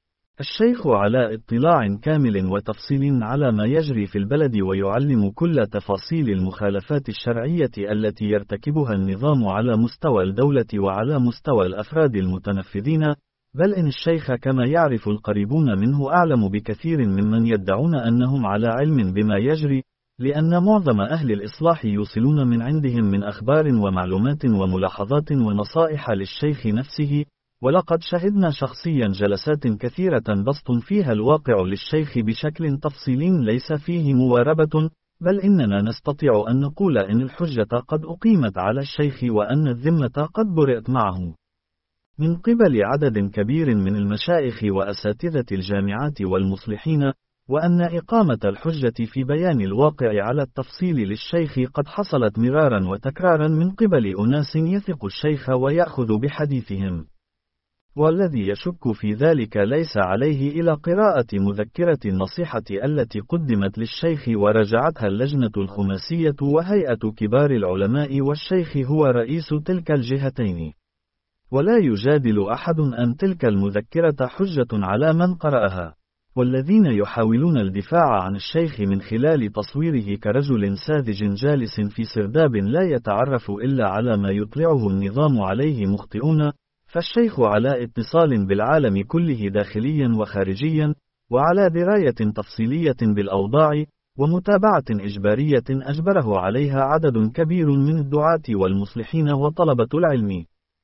الشيخ على اطلاع كامل وتفصيل على ما يجري في البلد ويعلم كل تفاصيل المخالفات الشرعية التي يرتكبها النظام على مستوى الدولة وعلى مستوى الأفراد المتنفذين، بل إن الشيخ كما يعرف القريبون منه أعلم بكثير ممن يدعون أنهم على علم بما يجري، لأن معظم أهل الإصلاح يوصلون من عندهم من أخبار ومعلومات وملاحظات ونصائح للشيخ نفسه. ولقد شهدنا شخصيا جلسات كثيرة بسط فيها الواقع للشيخ بشكل تفصيلي ليس فيه مواربة، بل إننا نستطيع أن نقول إن الحجة قد أقيمت على الشيخ وأن الذمة قد برئت معه من قبل عدد كبير من المشايخ وأساتذة الجامعات والمصلحين، وأن إقامة الحجة في بيان الواقع على التفصيل للشيخ قد حصلت مرارا وتكرارا من قبل أناس يثق الشيخ ويأخذ بحديثهم. والذي يشك في ذلك ليس عليه إلى قراءة مذكرة النصيحة التي قدمت للشيخ ورجعتها اللجنة الخماسية وهيئة كبار العلماء، والشيخ هو رئيس تلك الجهتين. ولا يجادل أحد أن تلك المذكرة حجة على من قرأها. والذين يحاولون الدفاع عن الشيخ من خلال تصويره كرجل ساذج جالس في سرداب لا يتعرف إلا على ما يطلعه النظام عليه مخطئون، فالشيخ على اتصال بالعالم كله داخليا وخارجيا، وعلى دراية تفصيلية بالأوضاع، ومتابعة إجبارية أجبره عليها عدد كبير من الدعاة والمصلحين وطلبة العلم.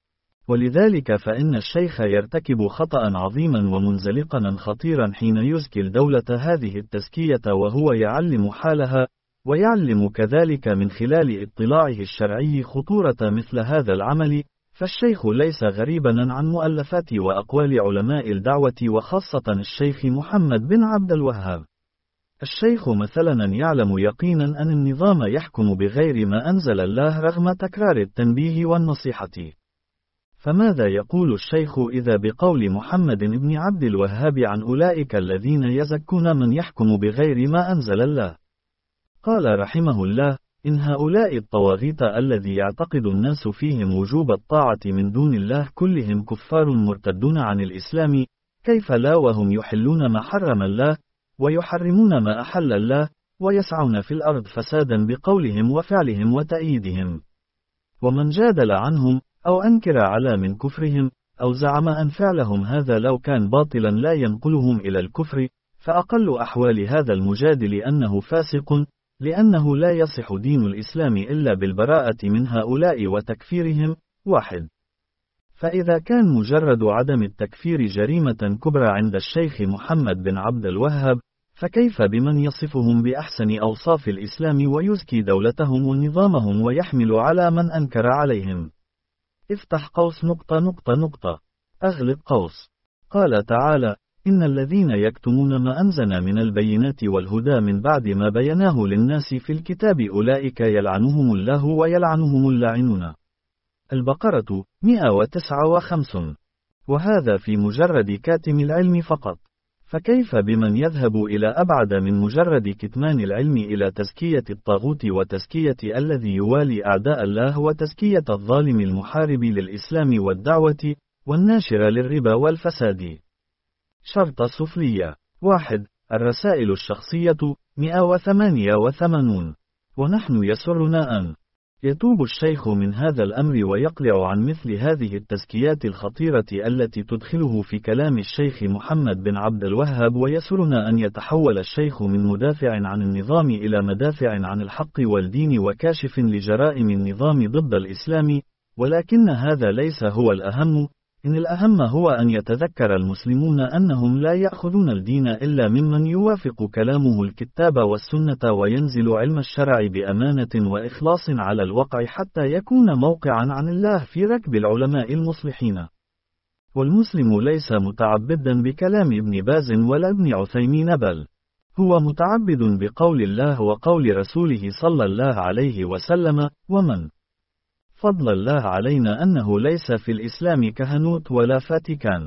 ولذلك فإن الشيخ يرتكب خطأ عظيما ومنزلقا خطيرا حين يزكي الدولة هذه التزكية وهو يعلم حالها، ويعلم كذلك من خلال اطلاعه الشرعي خطورة مثل هذا العمل. فالشيخ ليس غريبا عن مؤلفات وأقوال علماء الدعوة وخاصة الشيخ محمد بن عبد الوهاب. الشيخ مثلا يعلم يقينا أن النظام يحكم بغير ما أنزل الله رغم تكرار التنبيه والنصيحة. فماذا يقول الشيخ إذا بقول محمد بن عبد الوهاب عن أولئك الذين يزكون من يحكم بغير ما أنزل الله؟ قال رحمه الله: إن هؤلاء الطواغيت الذي يعتقد الناس فيهم وجوب الطاعة من دون الله كلهم كفار مرتدون عن الإسلام، كيف لا وهم يحلون ما حرم الله، ويحرمون ما أحل الله، ويسعون في الأرض فسادا بقولهم وفعلهم وتأييدهم. ومن جادل عنهم، أو أنكر على من كفرهم، أو زعم أن فعلهم هذا لو كان باطلا لا ينقلهم إلى الكفر، فأقل أحوال هذا المجادل أنه فاسق، لأنه لا يصح دين الإسلام إلا بالبراءة من هؤلاء وتكفيرهم. واحد. فإذا كان مجرد عدم التكفير جريمة كبرى عند الشيخ محمد بن عبد الوهاب، فكيف بمن يصفهم بأحسن أوصاف الإسلام ويزكي دولتهم ونظامهم ويحمل على من أنكر عليهم؟ افتح قوس نقطة نقطة نقطة أغلق قوس. قال تعالى: إن الذين يكتمون ما أنزلنا من البينات والهدى من بعد ما بيناه للناس في الكتاب أولئك يلعنهم الله ويلعنهم اللاعنون. البقرة مئة وتسعة وخمسين. وهذا في مجرد كاتم العلم فقط، فكيف بمن يذهب إلى أبعد من مجرد كتمان العلم إلى تزكية الطاغوت وتزكية الذي يوالي أعداء الله وتزكية الظالم المحارب للإسلام والدعوة والناشر للربا والفساد. شرط سفلية. واحد. الرسائل الشخصية مئة وثمانية وثمانون. ونحن يسرنا أن يتوب الشيخ من هذا الأمر ويقلع عن مثل هذه التزكيات الخطيرة التي تدخله في كلام الشيخ محمد بن عبد الوهاب، ويسرنا أن يتحول الشيخ من مدافع عن النظام إلى مدافع عن الحق والدين وكاشف لجرائم النظام ضد الإسلام. ولكن هذا ليس هو الأهم، إن الأهم هو أن يتذكر المسلمون أنهم لا يأخذون الدين إلا ممن يوافق كلامه الكتاب والسنة، وينزل علم الشرع بأمانة وإخلاص على الوقع حتى يكون موقعا عن الله في ركب العلماء المصلحين. والمسلم ليس متعبدا بكلام ابن باز ولا ابن عثيمين، بل هو متعبد بقول الله وقول رسوله صلى الله عليه وسلم. ومن فضل الله علينا أنه ليس في الإسلام كهنوت ولا فاتيكان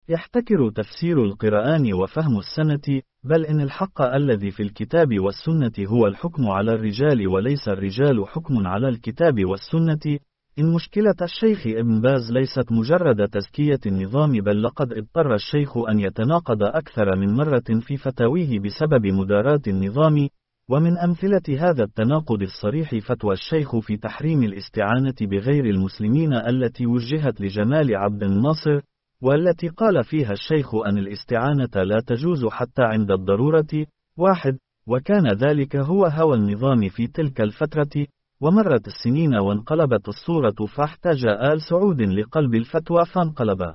يحتكر تفسير القرآن وفهم السنة، بل إن الحق الذي في الكتاب والسنة هو الحكم على الرجال وليس الرجال حكم على الكتاب والسنة. إن مشكلة الشيخ ابن باز ليست مجرد تزكية النظام، بل لقد اضطر الشيخ أن يتناقض أكثر من مرة في فتاويه بسبب مداراة النظام. ومن أمثلة هذا التناقض الصريح فتوى الشيخ في تحريم الاستعانة بغير المسلمين التي وجهت لجمال عبد الناصر، والتي قال فيها الشيخ أن الاستعانة لا تجوز حتى عند الضرورة. واحد. وكان ذلك هو هوى النظام في تلك الفترة، ومرت السنين وانقلبت الصورة، فاحتاج آل سعود لقلب الفتوى فانقلب.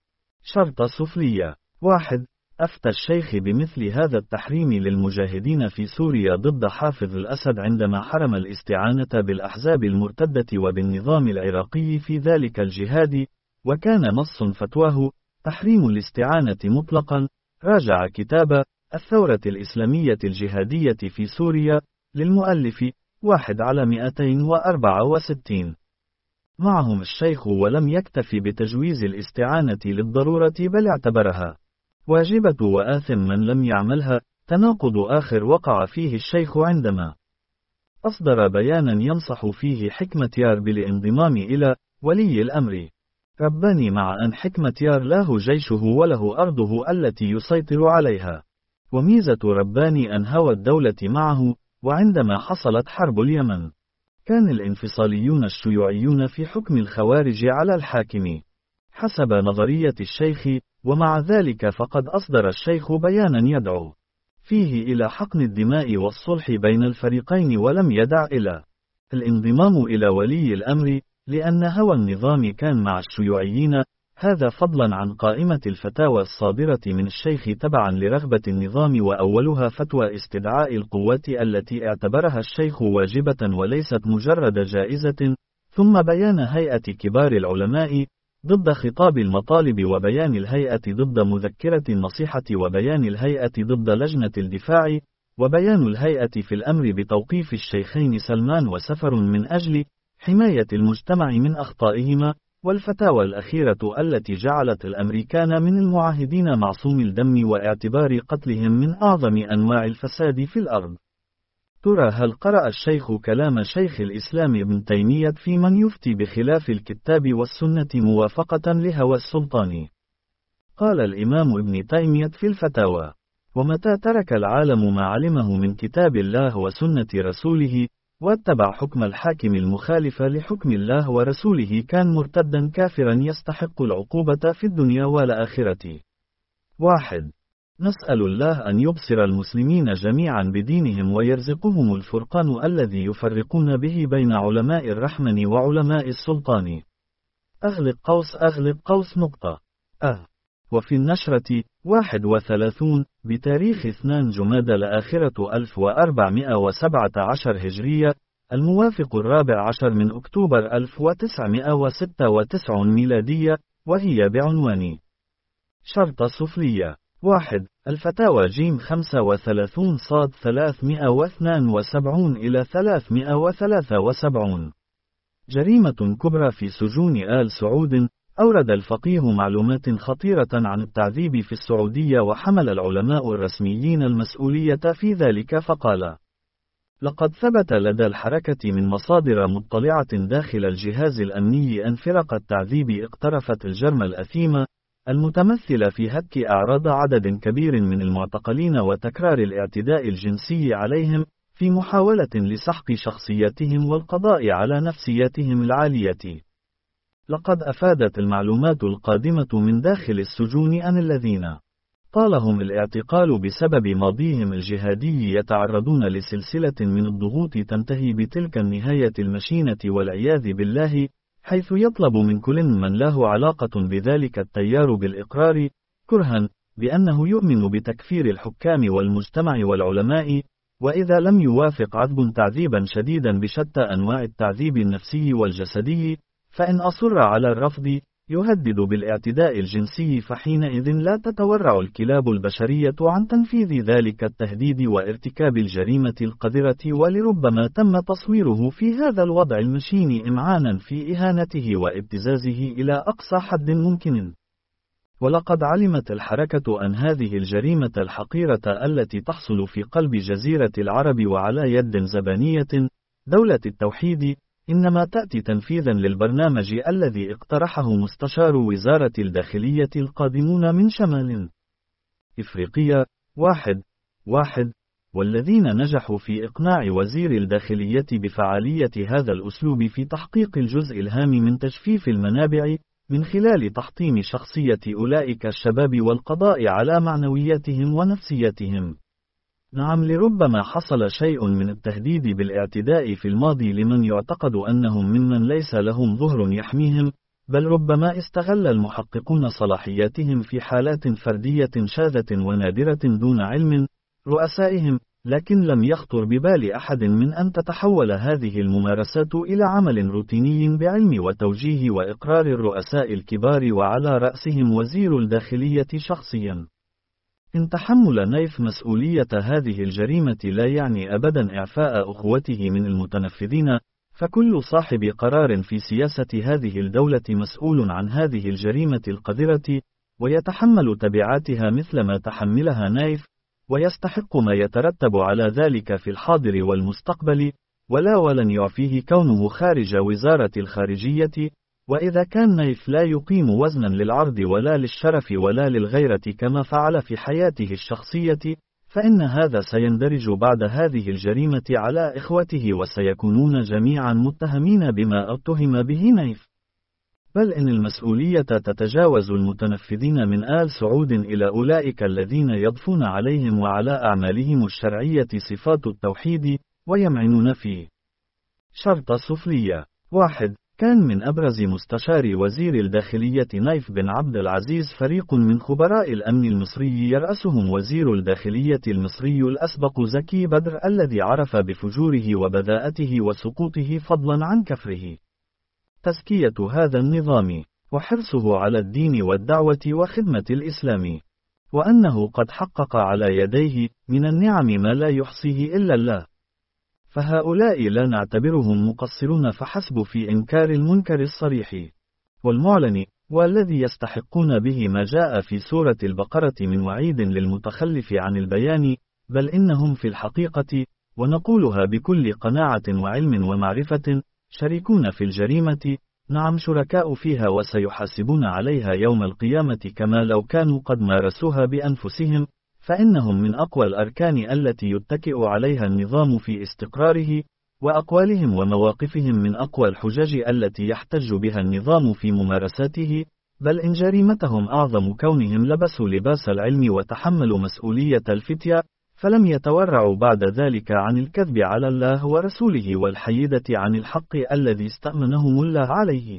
شرط سفلية. واحد. أفتى الشيخ بمثل هذا التحريم للمجاهدين في سوريا ضد حافظ الأسد عندما حرم الاستعانة بالأحزاب المرتدة وبالنظام العراقي في ذلك الجهاد، وكان نص فتواه تحريم الاستعانة مطلقا. راجع كتاب الثورة الإسلامية الجهادية في سوريا للمؤلف واحد على مئتين وأربعة وستين. معهم الشيخ ولم يكتف بتجويز الاستعانة للضرورة، بل اعتبرها واجبة وآثم من لم يعملها. تناقض آخر وقع فيه الشيخ عندما أصدر بيانا ينصح فيه حكمتيار بالانضمام إلى ولي الأمر رباني، مع أن حكمتيار له جيشه وله أرضه التي يسيطر عليها، وميزة رباني أن هوى الدولة معه. وعندما حصلت حرب اليمن، كان الانفصاليون الشيوعيون في حكم الخوارج على الحاكم حسب نظرية الشيخ، ومع ذلك فقد أصدر الشيخ بيانا يدعو فيه إلى حقن الدماء والصلح بين الفريقين، ولم يدع إلى الانضمام إلى ولي الأمر، لأن هوى النظام كان مع الشيوعيين، هذا فضلا عن قائمة الفتاوى الصادرة من الشيخ تبعا لرغبة النظام، وأولها فتوى استدعاء القوات التي اعتبرها الشيخ واجبة وليست مجرد جائزة، ثم بيان هيئة كبار العلماء ضد خطاب المطالب، وبيان الهيئة ضد مذكرة النصيحة، وبيان الهيئة ضد لجنة الدفاع، وبيان الهيئة في الأمر بتوقيف الشيخين سلمان وسفر من أجل حماية المجتمع من أخطائهما، والفتاوى الأخيرة التي جعلت الأمريكان من المعاهدين معصوم الدم واعتبار قتلهم من أعظم أنواع الفساد في الأرض. ترى هل قرأ الشيخ كلام شيخ الإسلام ابن تيمية في من يفتي بخلاف الكتاب والسنة موافقة لهوى السلطان؟ قال الإمام ابن تيمية في الفتاوى: ومتى ترك العالم ما علمه من كتاب الله وسنة رسوله، واتبع حكم الحاكم المخالف لحكم الله ورسوله، كان مرتدا كافرا يستحق العقوبة في الدنيا والآخرة. واحد. نسأل الله أن يبصر المسلمين جميعا بدينهم ويرزقهم الفرقان الذي يفرقون به بين علماء الرحمن وعلماء السلطان. أغلق قوس أغلق قوس نقطة. أه. وفي النشرة واحد وثلاثون بتاريخ اثنين جمادى الآخرة ألف وأربعمائة وسبعة عشر هجرية، الموافق الرابع عشر من أكتوبر ألف وتسعمائة وستة وتسعين ميلادية، وهي بعنوان شرط سفلية. واحد. الفتاوى جيم خمسة وثلاثون صاد ثلاثمائة واثنين وسبعين إلى ثلاثمائة وثلاثة وسبعين. جريمة كبرى في سجون آل سعود. أورد الفقيه معلومات خطيرة عن التعذيب في السعودية، وحمل العلماء الرسميين المسؤولية في ذلك، فقال: لقد ثبت لدى الحركة من مصادر مطلعة داخل الجهاز الأمني أن فرق التعذيب اقترفت الجرم الأثيم المتمثل في هتك أعراض عدد كبير من المعتقلين وتكرار الاعتداء الجنسي عليهم في محاولة لسحق شخصيتهم والقضاء على نفسيتهم العالية. لقد أفادت المعلومات القادمة من داخل السجون أن الذين طالهم الاعتقال بسبب ماضيهم الجهادي يتعرضون لسلسلة من الضغوط تنتهي بتلك النهاية المشينة والعياذ بالله، حيث يطلب من كل من له علاقة بذلك التيار بالإقرار كرها بأنه يؤمن بتكفير الحكام والمجتمع والعلماء، وإذا لم يوافق عذب تعذيبا شديدا بشتى أنواع التعذيب النفسي والجسدي، فإن أصر على الرفض يهدد بالاعتداء الجنسي، فحينئذ لا تتورع الكلاب البشرية عن تنفيذ ذلك التهديد وارتكاب الجريمة القذرة، ولربما تم تصويره في هذا الوضع المشين إمعانا في إهانته وابتزازه إلى أقصى حد ممكن. ولقد علمت الحركة أن هذه الجريمة الحقيرة التي تحصل في قلب جزيرة العرب وعلى يد زبانية دولة التوحيد إنما تأتي تنفيذا للبرنامج الذي اقترحه مستشار وزارة الداخلية القادمون من شمال إفريقيا. واحد واحد والذين نجحوا في إقناع وزير الداخلية بفعالية هذا الأسلوب في تحقيق الجزء الهام من تجفيف المنابع من خلال تحطيم شخصية أولئك الشباب والقضاء على معنوياتهم ونفسياتهم. نعم، لربما حصل شيء من التهديد بالاعتداء في الماضي لمن يعتقد أنهم ممن ليس لهم ظهر يحميهم، بل ربما استغل المحققون صلاحياتهم في حالات فردية شاذة ونادرة دون علم رؤسائهم، لكن لم يخطر ببال أحد من أن تتحول هذه الممارسات إلى عمل روتيني بعلم وتوجيه وإقرار الرؤساء الكبار، وعلى رأسهم وزير الداخلية شخصيا. إن تحمل نايف مسؤولية هذه الجريمة لا يعني أبدا إعفاء أخوته من المتنفذين، فكل صاحب قرار في سياسة هذه الدولة مسؤول عن هذه الجريمة القذرة، ويتحمل تبعاتها مثل ما تحملها نايف، ويستحق ما يترتب على ذلك في الحاضر والمستقبل، ولا ولن يعفيه كونه خارج وزارة الخارجية. وإذا كان نايف لا يقيم وزنا للعرض ولا للشرف ولا للغيرة كما فعل في حياته الشخصية، فإن هذا سيندرج بعد هذه الجريمة على إخوته، وسيكونون جميعا متهمين بما اتهم به نايف. بل إن المسؤولية تتجاوز المتنفذين من آل سعود إلى أولئك الذين يضفون عليهم وعلى أعمالهم الشرعية صفات التوحيد ويمعنون فيه. شرط سفلية. واحد. كان من أبرز مستشار وزير الداخلية نايف بن عبد العزيز فريق من خبراء الأمن المصري يرأسهم وزير الداخلية المصري الأسبق زكي بدر الذي عرف بفجوره وبذاءته وسقوطه فضلا عن كفره. تزكية هذا النظام، وحرصه على الدين والدعوة وخدمة الإسلام، وأنه قد حقق على يديه من النعم ما لا يحصيه إلا الله. فهؤلاء لا نعتبرهم مقصرون فحسب في إنكار المنكر الصريح والمعلن، والذي يستحقون به ما جاء في سورة البقرة من وعيد للمتخلف عن البيان، بل إنهم في الحقيقة، ونقولها بكل قناعة وعلم ومعرفة، شريكون في الجريمة، نعم شركاء فيها وسيحاسبون عليها يوم القيامة كما لو كانوا قد مارسوها بأنفسهم، فإنهم من أقوى الأركان التي يتكئ عليها النظام في استقراره، وأقوالهم ومواقفهم من أقوى الحجج التي يحتج بها النظام في ممارساته، بل إن جريمتهم أعظم كونهم لبسوا لباس العلم وتحملوا مسؤولية الفتية، فلم يتورعوا بعد ذلك عن الكذب على الله ورسوله والحيدة عن الحق الذي استأمنهم الله عليه.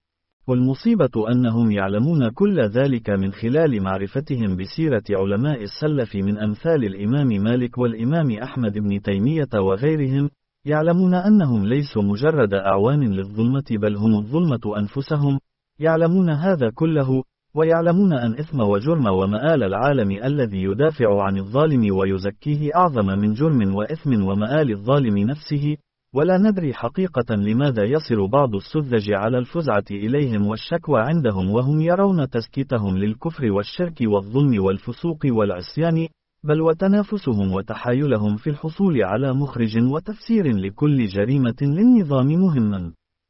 والمصيبة أنهم يعلمون كل ذلك من خلال معرفتهم بسيرة علماء السلف من أمثال الإمام مالك والإمام أحمد بن تيمية وغيرهم، يعلمون أنهم ليسوا مجرد أعوان للظلمة بل هم الظلمة أنفسهم، يعلمون هذا كله، ويعلمون أن إثم وجرم ومآل العالم الذي يدافع عن الظالم ويزكيه أعظم من جرم وإثم ومآل الظالم نفسه، ولا ندري حقيقة لماذا يصر بعض السذج على الفزعة إليهم والشكوى عندهم وهم يرون تزكيتهم للكفر والشرك والظلم والفسوق والعصيان، بل وتنافسهم وتحايلهم في الحصول على مخرج وتفسير لكل جريمة للنظام مهما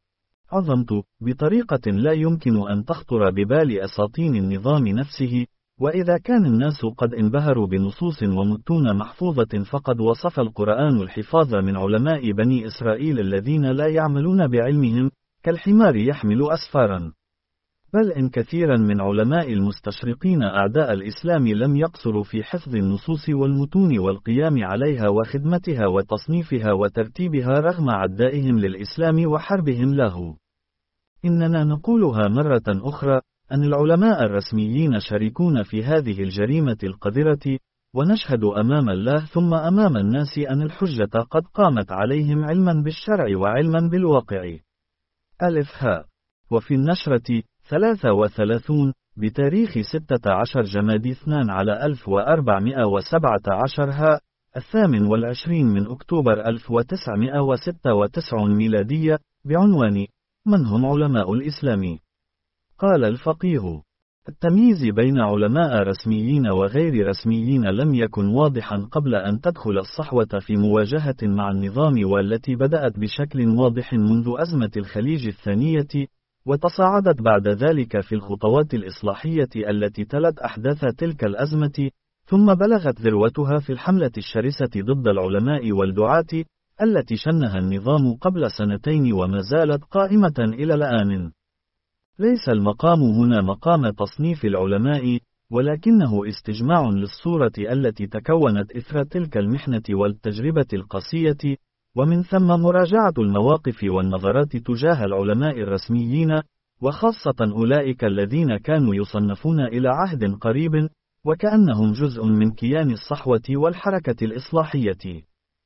عظمت بطريقة لا يمكن أن تخطر ببال أساطين النظام نفسه. وإذا كان الناس قد انبهروا بنصوص ومتون محفوظة فقد وصف القرآن الحفاظ من علماء بني إسرائيل الذين لا يعملون بعلمهم كالحمار يحمل أسفارا، بل إن كثيرا من علماء المستشرقين أعداء الإسلام لم يقصروا في حفظ النصوص والمتون والقيام عليها وخدمتها وتصنيفها وترتيبها رغم عدائهم للإسلام وحربهم له. إننا نقولها مرة أخرى، أن العلماء الرسميين شريكون في هذه الجريمة القذرة، ونشهد أمام الله ثم أمام الناس أن الحجة قد قامت عليهم علما بالشرع وعلما بالواقع. ألف ها. وفي النشرة ثلاثة وثلاثون بتاريخ ستة عشر جمادي اثنان على ألف وأربعمائة وسبعة عشر ها الثامن والعشرين من أكتوبر ألف وتسعمائة وستة وتسعين ميلادية بعنوان من هم علماء الإسلام؟ قال الفقيه: التمييز بين علماء رسميين وغير رسميين لم يكن واضحا قبل أن تدخل الصحوة في مواجهة مع النظام، والتي بدأت بشكل واضح منذ أزمة الخليج الثانية، وتصاعدت بعد ذلك في الخطوات الإصلاحية التي تلت أحداث تلك الأزمة، ثم بلغت ذروتها في الحملة الشرسة ضد العلماء والدعاة التي شنها النظام قبل سنتين وما زالت قائمة إلى الآن. ليس المقام هنا مقام تصنيف العلماء، ولكنه استجماع للصورة التي تكونت إثر تلك المحنة والتجربة القاسية، ومن ثم مراجعة المواقف والنظرات تجاه العلماء الرسميين، وخاصة أولئك الذين كانوا يصنفون إلى عهد قريب، وكأنهم جزء من كيان الصحوة والحركة الإصلاحية.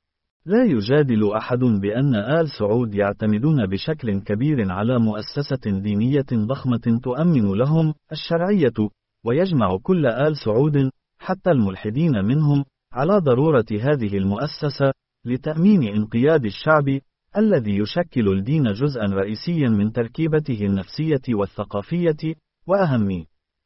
لا يجادل أحد بأن آل سعود يعتمدون بشكل كبير على مؤسسة دينية ضخمة تؤمن لهم الشرعية، ويجمع كل آل سعود حتى الملحدين منهم على ضرورة هذه المؤسسة لتأمين انقياد الشعب الذي يشكل الدين جزءا رئيسيا من تركيبته النفسية والثقافية. وأهم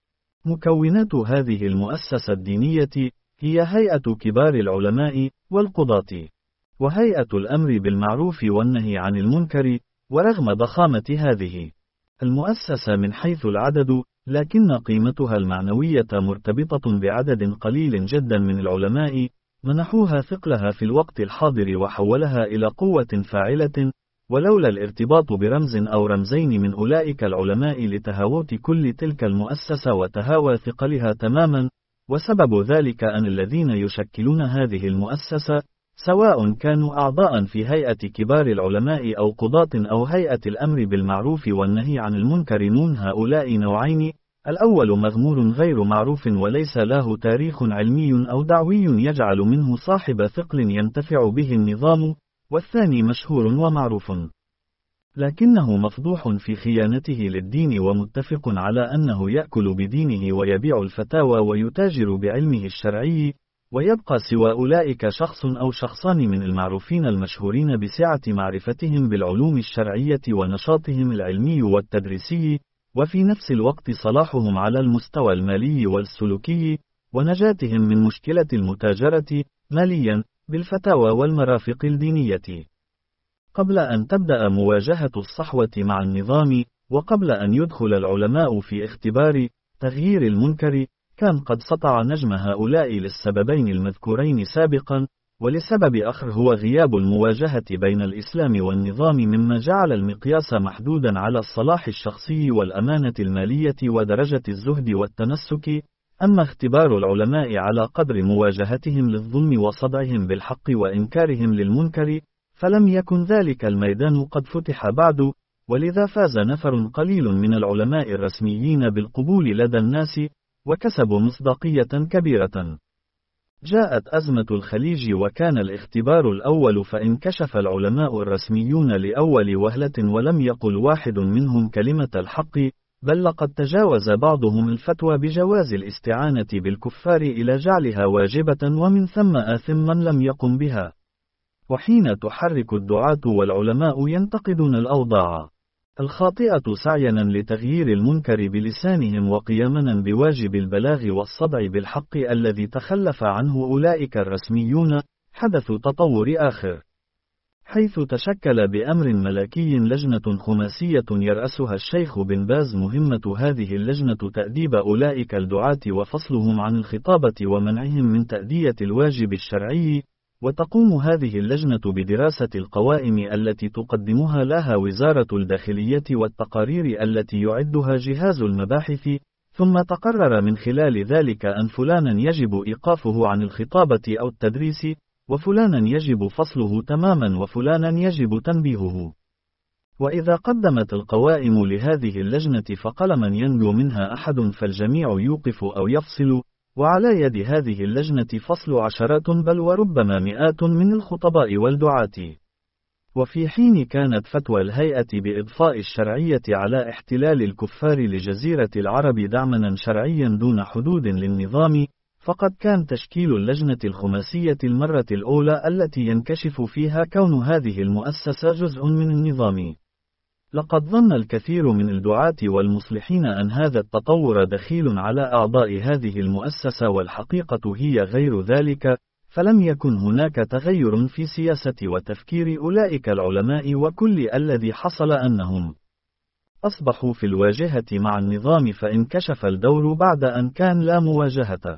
مكونات هذه المؤسسة الدينية هي هيئة كبار العلماء والقضاة، وهيئة الأمر بالمعروف والنهي عن المنكر. ورغم ضخامة هذه المؤسسة من حيث العدد، لكن قيمتها المعنوية مرتبطة بعدد قليل جدا من العلماء منحوها ثقلها في الوقت الحاضر وحولها إلى قوة فاعلة، ولولا الارتباط برمز أو رمزين من أولئك العلماء لتهاوت كل تلك المؤسسة وتهاوى ثقلها تماما، وسبب ذلك أن الذين يشكلون هذه المؤسسة، سواء كانوا أعضاء في هيئة كبار العلماء أو قضاة أو هيئة الأمر بالمعروف والنهي عن المنكر، من هؤلاء نوعين: الأول مغمور غير معروف وليس له تاريخ علمي أو دعوي يجعل منه صاحب ثقل ينتفع به النظام، والثاني مشهور ومعروف لكنه مفضوح في خيانته للدين ومتفق على أنه يأكل بدينه ويبيع الفتاوى ويتاجر بعلمه الشرعي، ويبقى سوى أولئك شخص أو شخصان من المعروفين المشهورين بسعة معرفتهم بالعلوم الشرعية ونشاطهم العلمي والتدريسي، وفي نفس الوقت صلاحهم على المستوى المالي والسلوكي، ونجاتهم من مشكلة المتاجرة ماليا بالفتاوى والمرافق الدينية. قبل أن تبدأ مواجهة الصحوة مع النظام، وقبل أن يدخل العلماء في اختبار تغيير المنكر، كان قد سطع نجم هؤلاء للسببين المذكورين سابقا، ولسبب آخر هو غياب المواجهة بين الإسلام والنظام، مما جعل المقياس محدودا على الصلاح الشخصي والأمانة المالية ودرجة الزهد والتنسك. أما اختبار العلماء على قدر مواجهتهم للظلم وصدعهم بالحق وإنكارهم للمنكر، فلم يكن ذلك الميدان قد فتح بعد، ولذا فاز نفر قليل من العلماء الرسميين بالقبول لدى الناس، وكسبوا مصداقية كبيرة. جاءت أزمة الخليج وكان الاختبار الأول، فانكشف العلماء الرسميون لأول وهلة ولم يقل واحد منهم كلمة الحق، بل لقد تجاوز بعضهم الفتوى بجواز الاستعانة بالكفار إلى جعلها واجبة، ومن ثم آثم من لم يقم بها. وحين تحرك الدعاة والعلماء ينتقدون الأوضاع الخاطئة سعيا لتغيير المنكر بلسانهم وقياما بواجب البلاغ والصدع بالحق الذي تخلف عنه أولئك الرسميون، حدث تطور آخر، حيث تشكل بأمر ملكي لجنة خماسية يرأسها الشيخ بن باز. مهمة هذه اللجنة تأديب أولئك الدعاة وفصلهم عن الخطابة ومنعهم من تأدية الواجب الشرعي. وتقوم هذه اللجنة بدراسة القوائم التي تقدمها لها وزارة الداخلية والتقارير التي يعدها جهاز المباحث، ثم تقرر من خلال ذلك أن فلانا يجب إيقافه عن الخطابة أو التدريس، وفلانا يجب فصله تماما، وفلانا يجب تنبيهه. وإذا قدمت القوائم لهذه اللجنة فقل من ينجو منها أحد فالجميع يوقف أو يفصل، وعلى يد هذه اللجنة فصل عشرات بل وربما مئات من الخطباء والدعاة. وفي حين كانت فتوى الهيئة بإضفاء الشرعية على احتلال الكفار لجزيرة العرب دعما شرعيا دون حدود للنظام، فقد كان تشكيل اللجنة الخماسية المرة الأولى التي ينكشف فيها كون هذه المؤسسة جزء من النظام. لقد ظن الكثير من الدعاة والمصلحين أن هذا التطور دخيل على أعضاء هذه المؤسسة، والحقيقة هي غير ذلك، فلم يكن هناك تغير في سياسة وتفكير أولئك العلماء، وكل الذي حصل أنهم أصبحوا في الواجهة مع النظام، فانكشف الدور بعد أن كان لا مواجهة.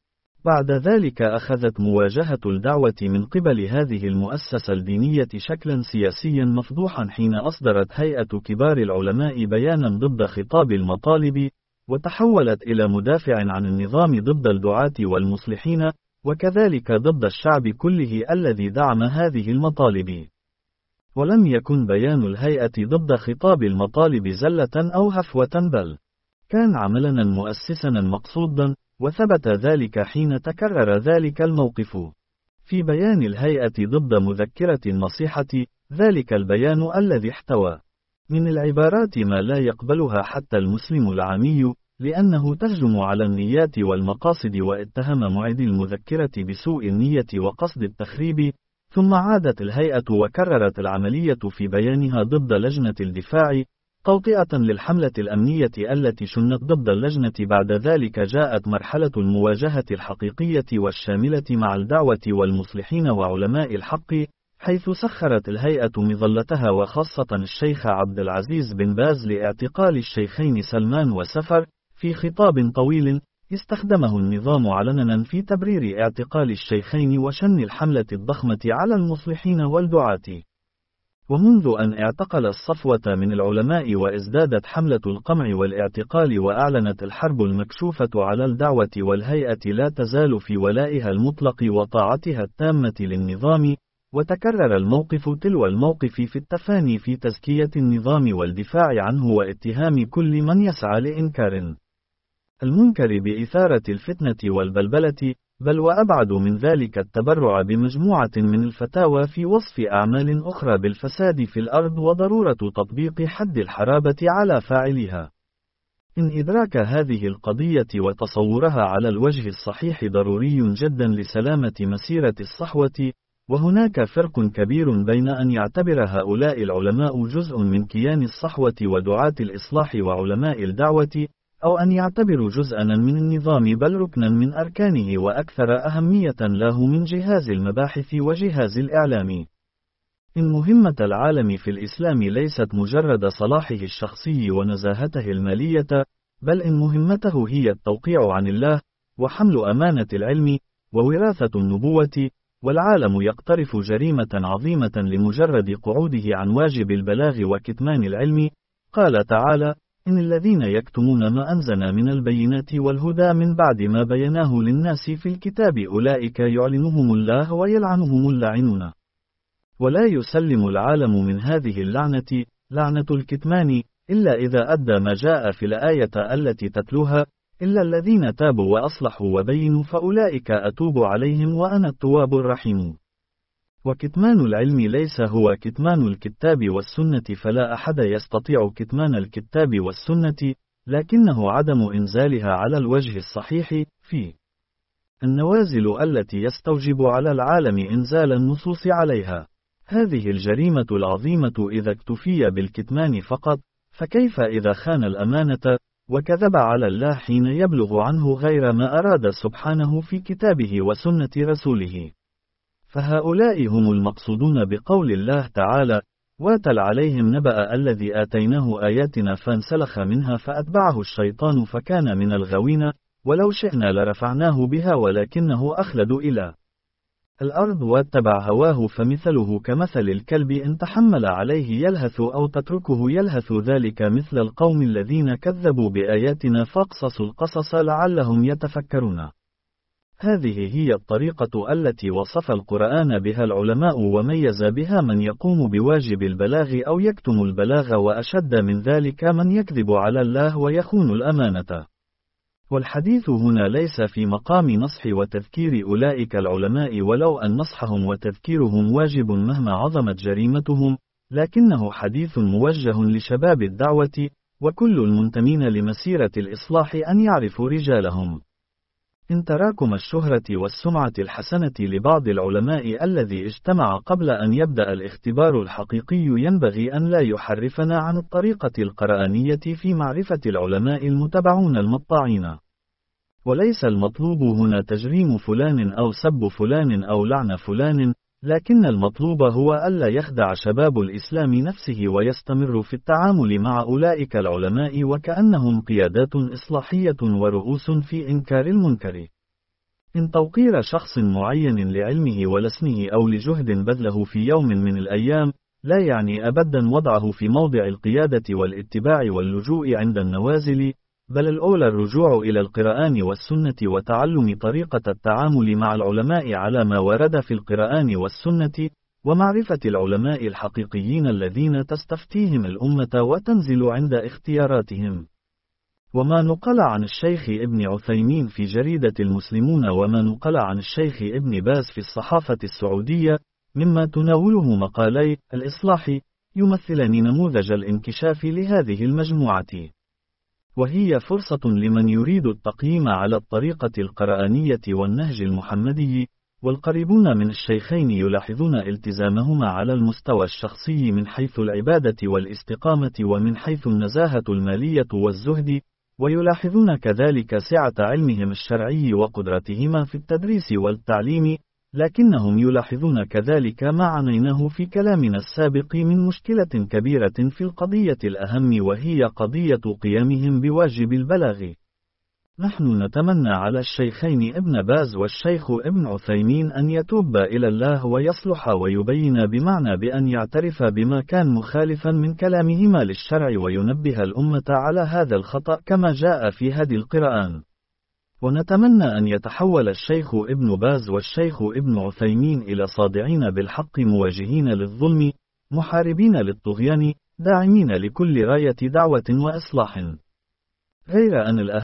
بعد ذلك أخذت مواجهة الدعوة من قبل هذه المؤسسة الدينية شكلا سياسيا مفضوحا، حين أصدرت هيئة كبار العلماء بيانا ضد خطاب المطالب، وتحولت إلى مدافع عن النظام ضد الدعاة والمصلحين، وكذلك ضد الشعب كله الذي دعم هذه المطالب. ولم يكن بيان الهيئة ضد خطاب المطالب زلة أو هفوة، بل كان عملا مؤسسا مقصودا، وثبت ذلك حين تكرر ذلك الموقف في بيان الهيئة ضد مذكرة النصيحة، ذلك البيان الذي احتوى من العبارات ما لا يقبلها حتى المسلم العامي، لأنه تهجم على النيات والمقاصد، واتهم معد المذكرة بسوء النية وقصد التخريب. ثم عادت الهيئة وكررت العملية في بيانها ضد لجنة الدفاع، توطئة للحملة الأمنية التي شنت ضد اللجنة. بعد ذلك جاءت مرحلة المواجهة الحقيقية والشاملة مع الدعوة والمصلحين وعلماء الحق، حيث سخرت الهيئة مظلتها وخاصة الشيخ عبد العزيز بن باز لاعتقال الشيخين سلمان وسفر، في خطاب طويل استخدمه النظام علنا في تبرير اعتقال الشيخين وشن الحملة الضخمة على المصلحين والدعاة. ومنذ أن اعتقل الصفوة من العلماء وازدادت حملة القمع والاعتقال وأعلنت الحرب المكشوفة على الدعوة والهيئة لا تزال في ولائها المطلق وطاعتها التامة للنظام، وتكرر الموقف تلو الموقف في التفاني في تزكية النظام والدفاع عنه واتهام كل من يسعى لإنكار المنكر بإثارة الفتنة والبلبلة، بل وأبعد من ذلك التبرع بمجموعة من الفتاوى في وصف أعمال أخرى بالفساد في الأرض وضرورة تطبيق حد الحرابة على فاعلها. إن إدراك هذه القضية وتصورها على الوجه الصحيح ضروري جدا لسلامة مسيرة الصحوة، وهناك فرق كبير بين أن يعتبر هؤلاء العلماء جزء من كيان الصحوة ودعاة الإصلاح وعلماء الدعوة، أو أن يعتبروا جزءا من النظام بل ركنا من أركانه وأكثر أهمية له من جهاز المباحث وجهاز الإعلام. إن مهمة العالم في الإسلام ليست مجرد صلاحه الشخصي ونزاهته المالية، بل إن مهمته هي التوقيع عن الله، وحمل أمانة العلم، ووراثة النبوة، والعالم يقترف جريمة عظيمة لمجرد قعوده عن واجب البلاغ وكتمان العلم. قال تعالى: إن الذين يكتمون ما أنزلنا من البينات والهدى من بعد ما بيناه للناس في الكتاب أولئك يعلنهم الله ويلعنهم اللاعنون. ولا يسلم العالم من هذه اللعنة، لعنة الكتمان، إلا إذا أدى ما جاء في الآية التي تتلوها: إلا الذين تابوا وأصلحوا وبينوا فأولئك أتوب عليهم وأنا التواب الرحيم. وكتمان العلم ليس هو كتمان الكتاب والسنة، فلا أحد يستطيع كتمان الكتاب والسنة، لكنه عدم إنزالها على الوجه الصحيح في النوازل التي يستوجب على العالم إنزال النصوص عليها. هذه الجريمة العظيمة إذا اكتفي بالكتمان فقط، فكيف إذا خان الأمانة وكذب على الله حين يبلغ عنه غير ما أراد سبحانه في كتابه وسنة رسوله؟ فهؤلاء هم المقصودون بقول الله تعالى: واتل عليهم نبأ الذي آتيناه آياتنا فانسلخ منها فأتبعه الشيطان فكان من الغاوين، ولو شئنا لرفعناه بها ولكنه أخلد إلى الأرض واتبع هواه فمثله كمثل الكلب إن تحمل عليه يلهث أو تتركه يلهث، ذلك مثل القوم الذين كذبوا بآياتنا فاقصصوا القصص لعلهم يتفكرون. هذه هي الطريقة التي وصف القرآن بها العلماء وميز بها من يقوم بواجب البلاغ أو يكتم البلاغ، وأشد من ذلك من يكذب على الله ويخون الأمانة. والحديث هنا ليس في مقام نصح وتذكير أولئك العلماء، ولو أن نصحهم وتذكيرهم واجب مهما عظمت جريمتهم، لكنه حديث موجه لشباب الدعوة وكل المنتمين لمسيرة الإصلاح أن يعرفوا رجالهم. إن تراكم الشهرة والسمعة الحسنة لبعض العلماء الذي اجتمع قبل أن يبدأ الاختبار الحقيقي ينبغي أن لا يحرفنا عن الطريقة القرآنية في معرفة العلماء المتبعون المطاعين. وليس المطلوب هنا تجريم فلان أو سب فلان أو لعن فلان، لكن المطلوب هو ألا يخدع شباب الإسلام نفسه ويستمر في التعامل مع أولئك العلماء وكأنهم قيادات إصلاحية ورؤوس في إنكار المنكر. إن توقير شخص معين لعلمه ولسنه أو لجهد بذله في يوم من الأيام لا يعني أبدا وضعه في موضع القيادة والاتباع واللجوء عند النوازل، بل الأولى الرجوع إلى القرآن والسنة وتعلم طريقة التعامل مع العلماء على ما ورد في القرآن والسنة، ومعرفة العلماء الحقيقيين الذين تستفتيهم الأمة وتنزل عند اختياراتهم. وما نقل عن الشيخ ابن عثيمين في جريدة المسلمون وما نقل عن الشيخ ابن باز في الصحافة السعودية مما تناوله مقالي الإصلاح يمثلان نموذج الانكشاف لهذه المجموعة، وهي فرصة لمن يريد التقييم على الطريقة القرآنية والنهج المحمدي، والقريبون من الشيخين يلاحظون التزامهما على المستوى الشخصي من حيث العبادة والاستقامة ومن حيث النزاهة المالية والزهد، ويلاحظون كذلك سعة علمهم الشرعي وقدرتهما في التدريس والتعليم، لكنهم يلاحظون كذلك ما عنيناه في كلامنا السابق من مشكلة كبيرة في القضية الأهم، وهي قضية قيامهم بواجب البلاغ. نحن نتمنى على الشيخين ابن باز والشيخ ابن عثيمين أن يتوبا إلى الله ويصلح ويبين بمعنى بأن يعترف بما كان مخالفا من كلامهما للشرع وينبه الأمة على هذا الخطأ كما جاء في هدي القرآن. ونتمنى أن يتحول الشيخ ابن باز والشيخ ابن عثيمين إلى صادعين بالحق مواجهين للظلم، محاربين للطغيان، داعمين لكل راية دعوة وإصلاح. غير أن الأهل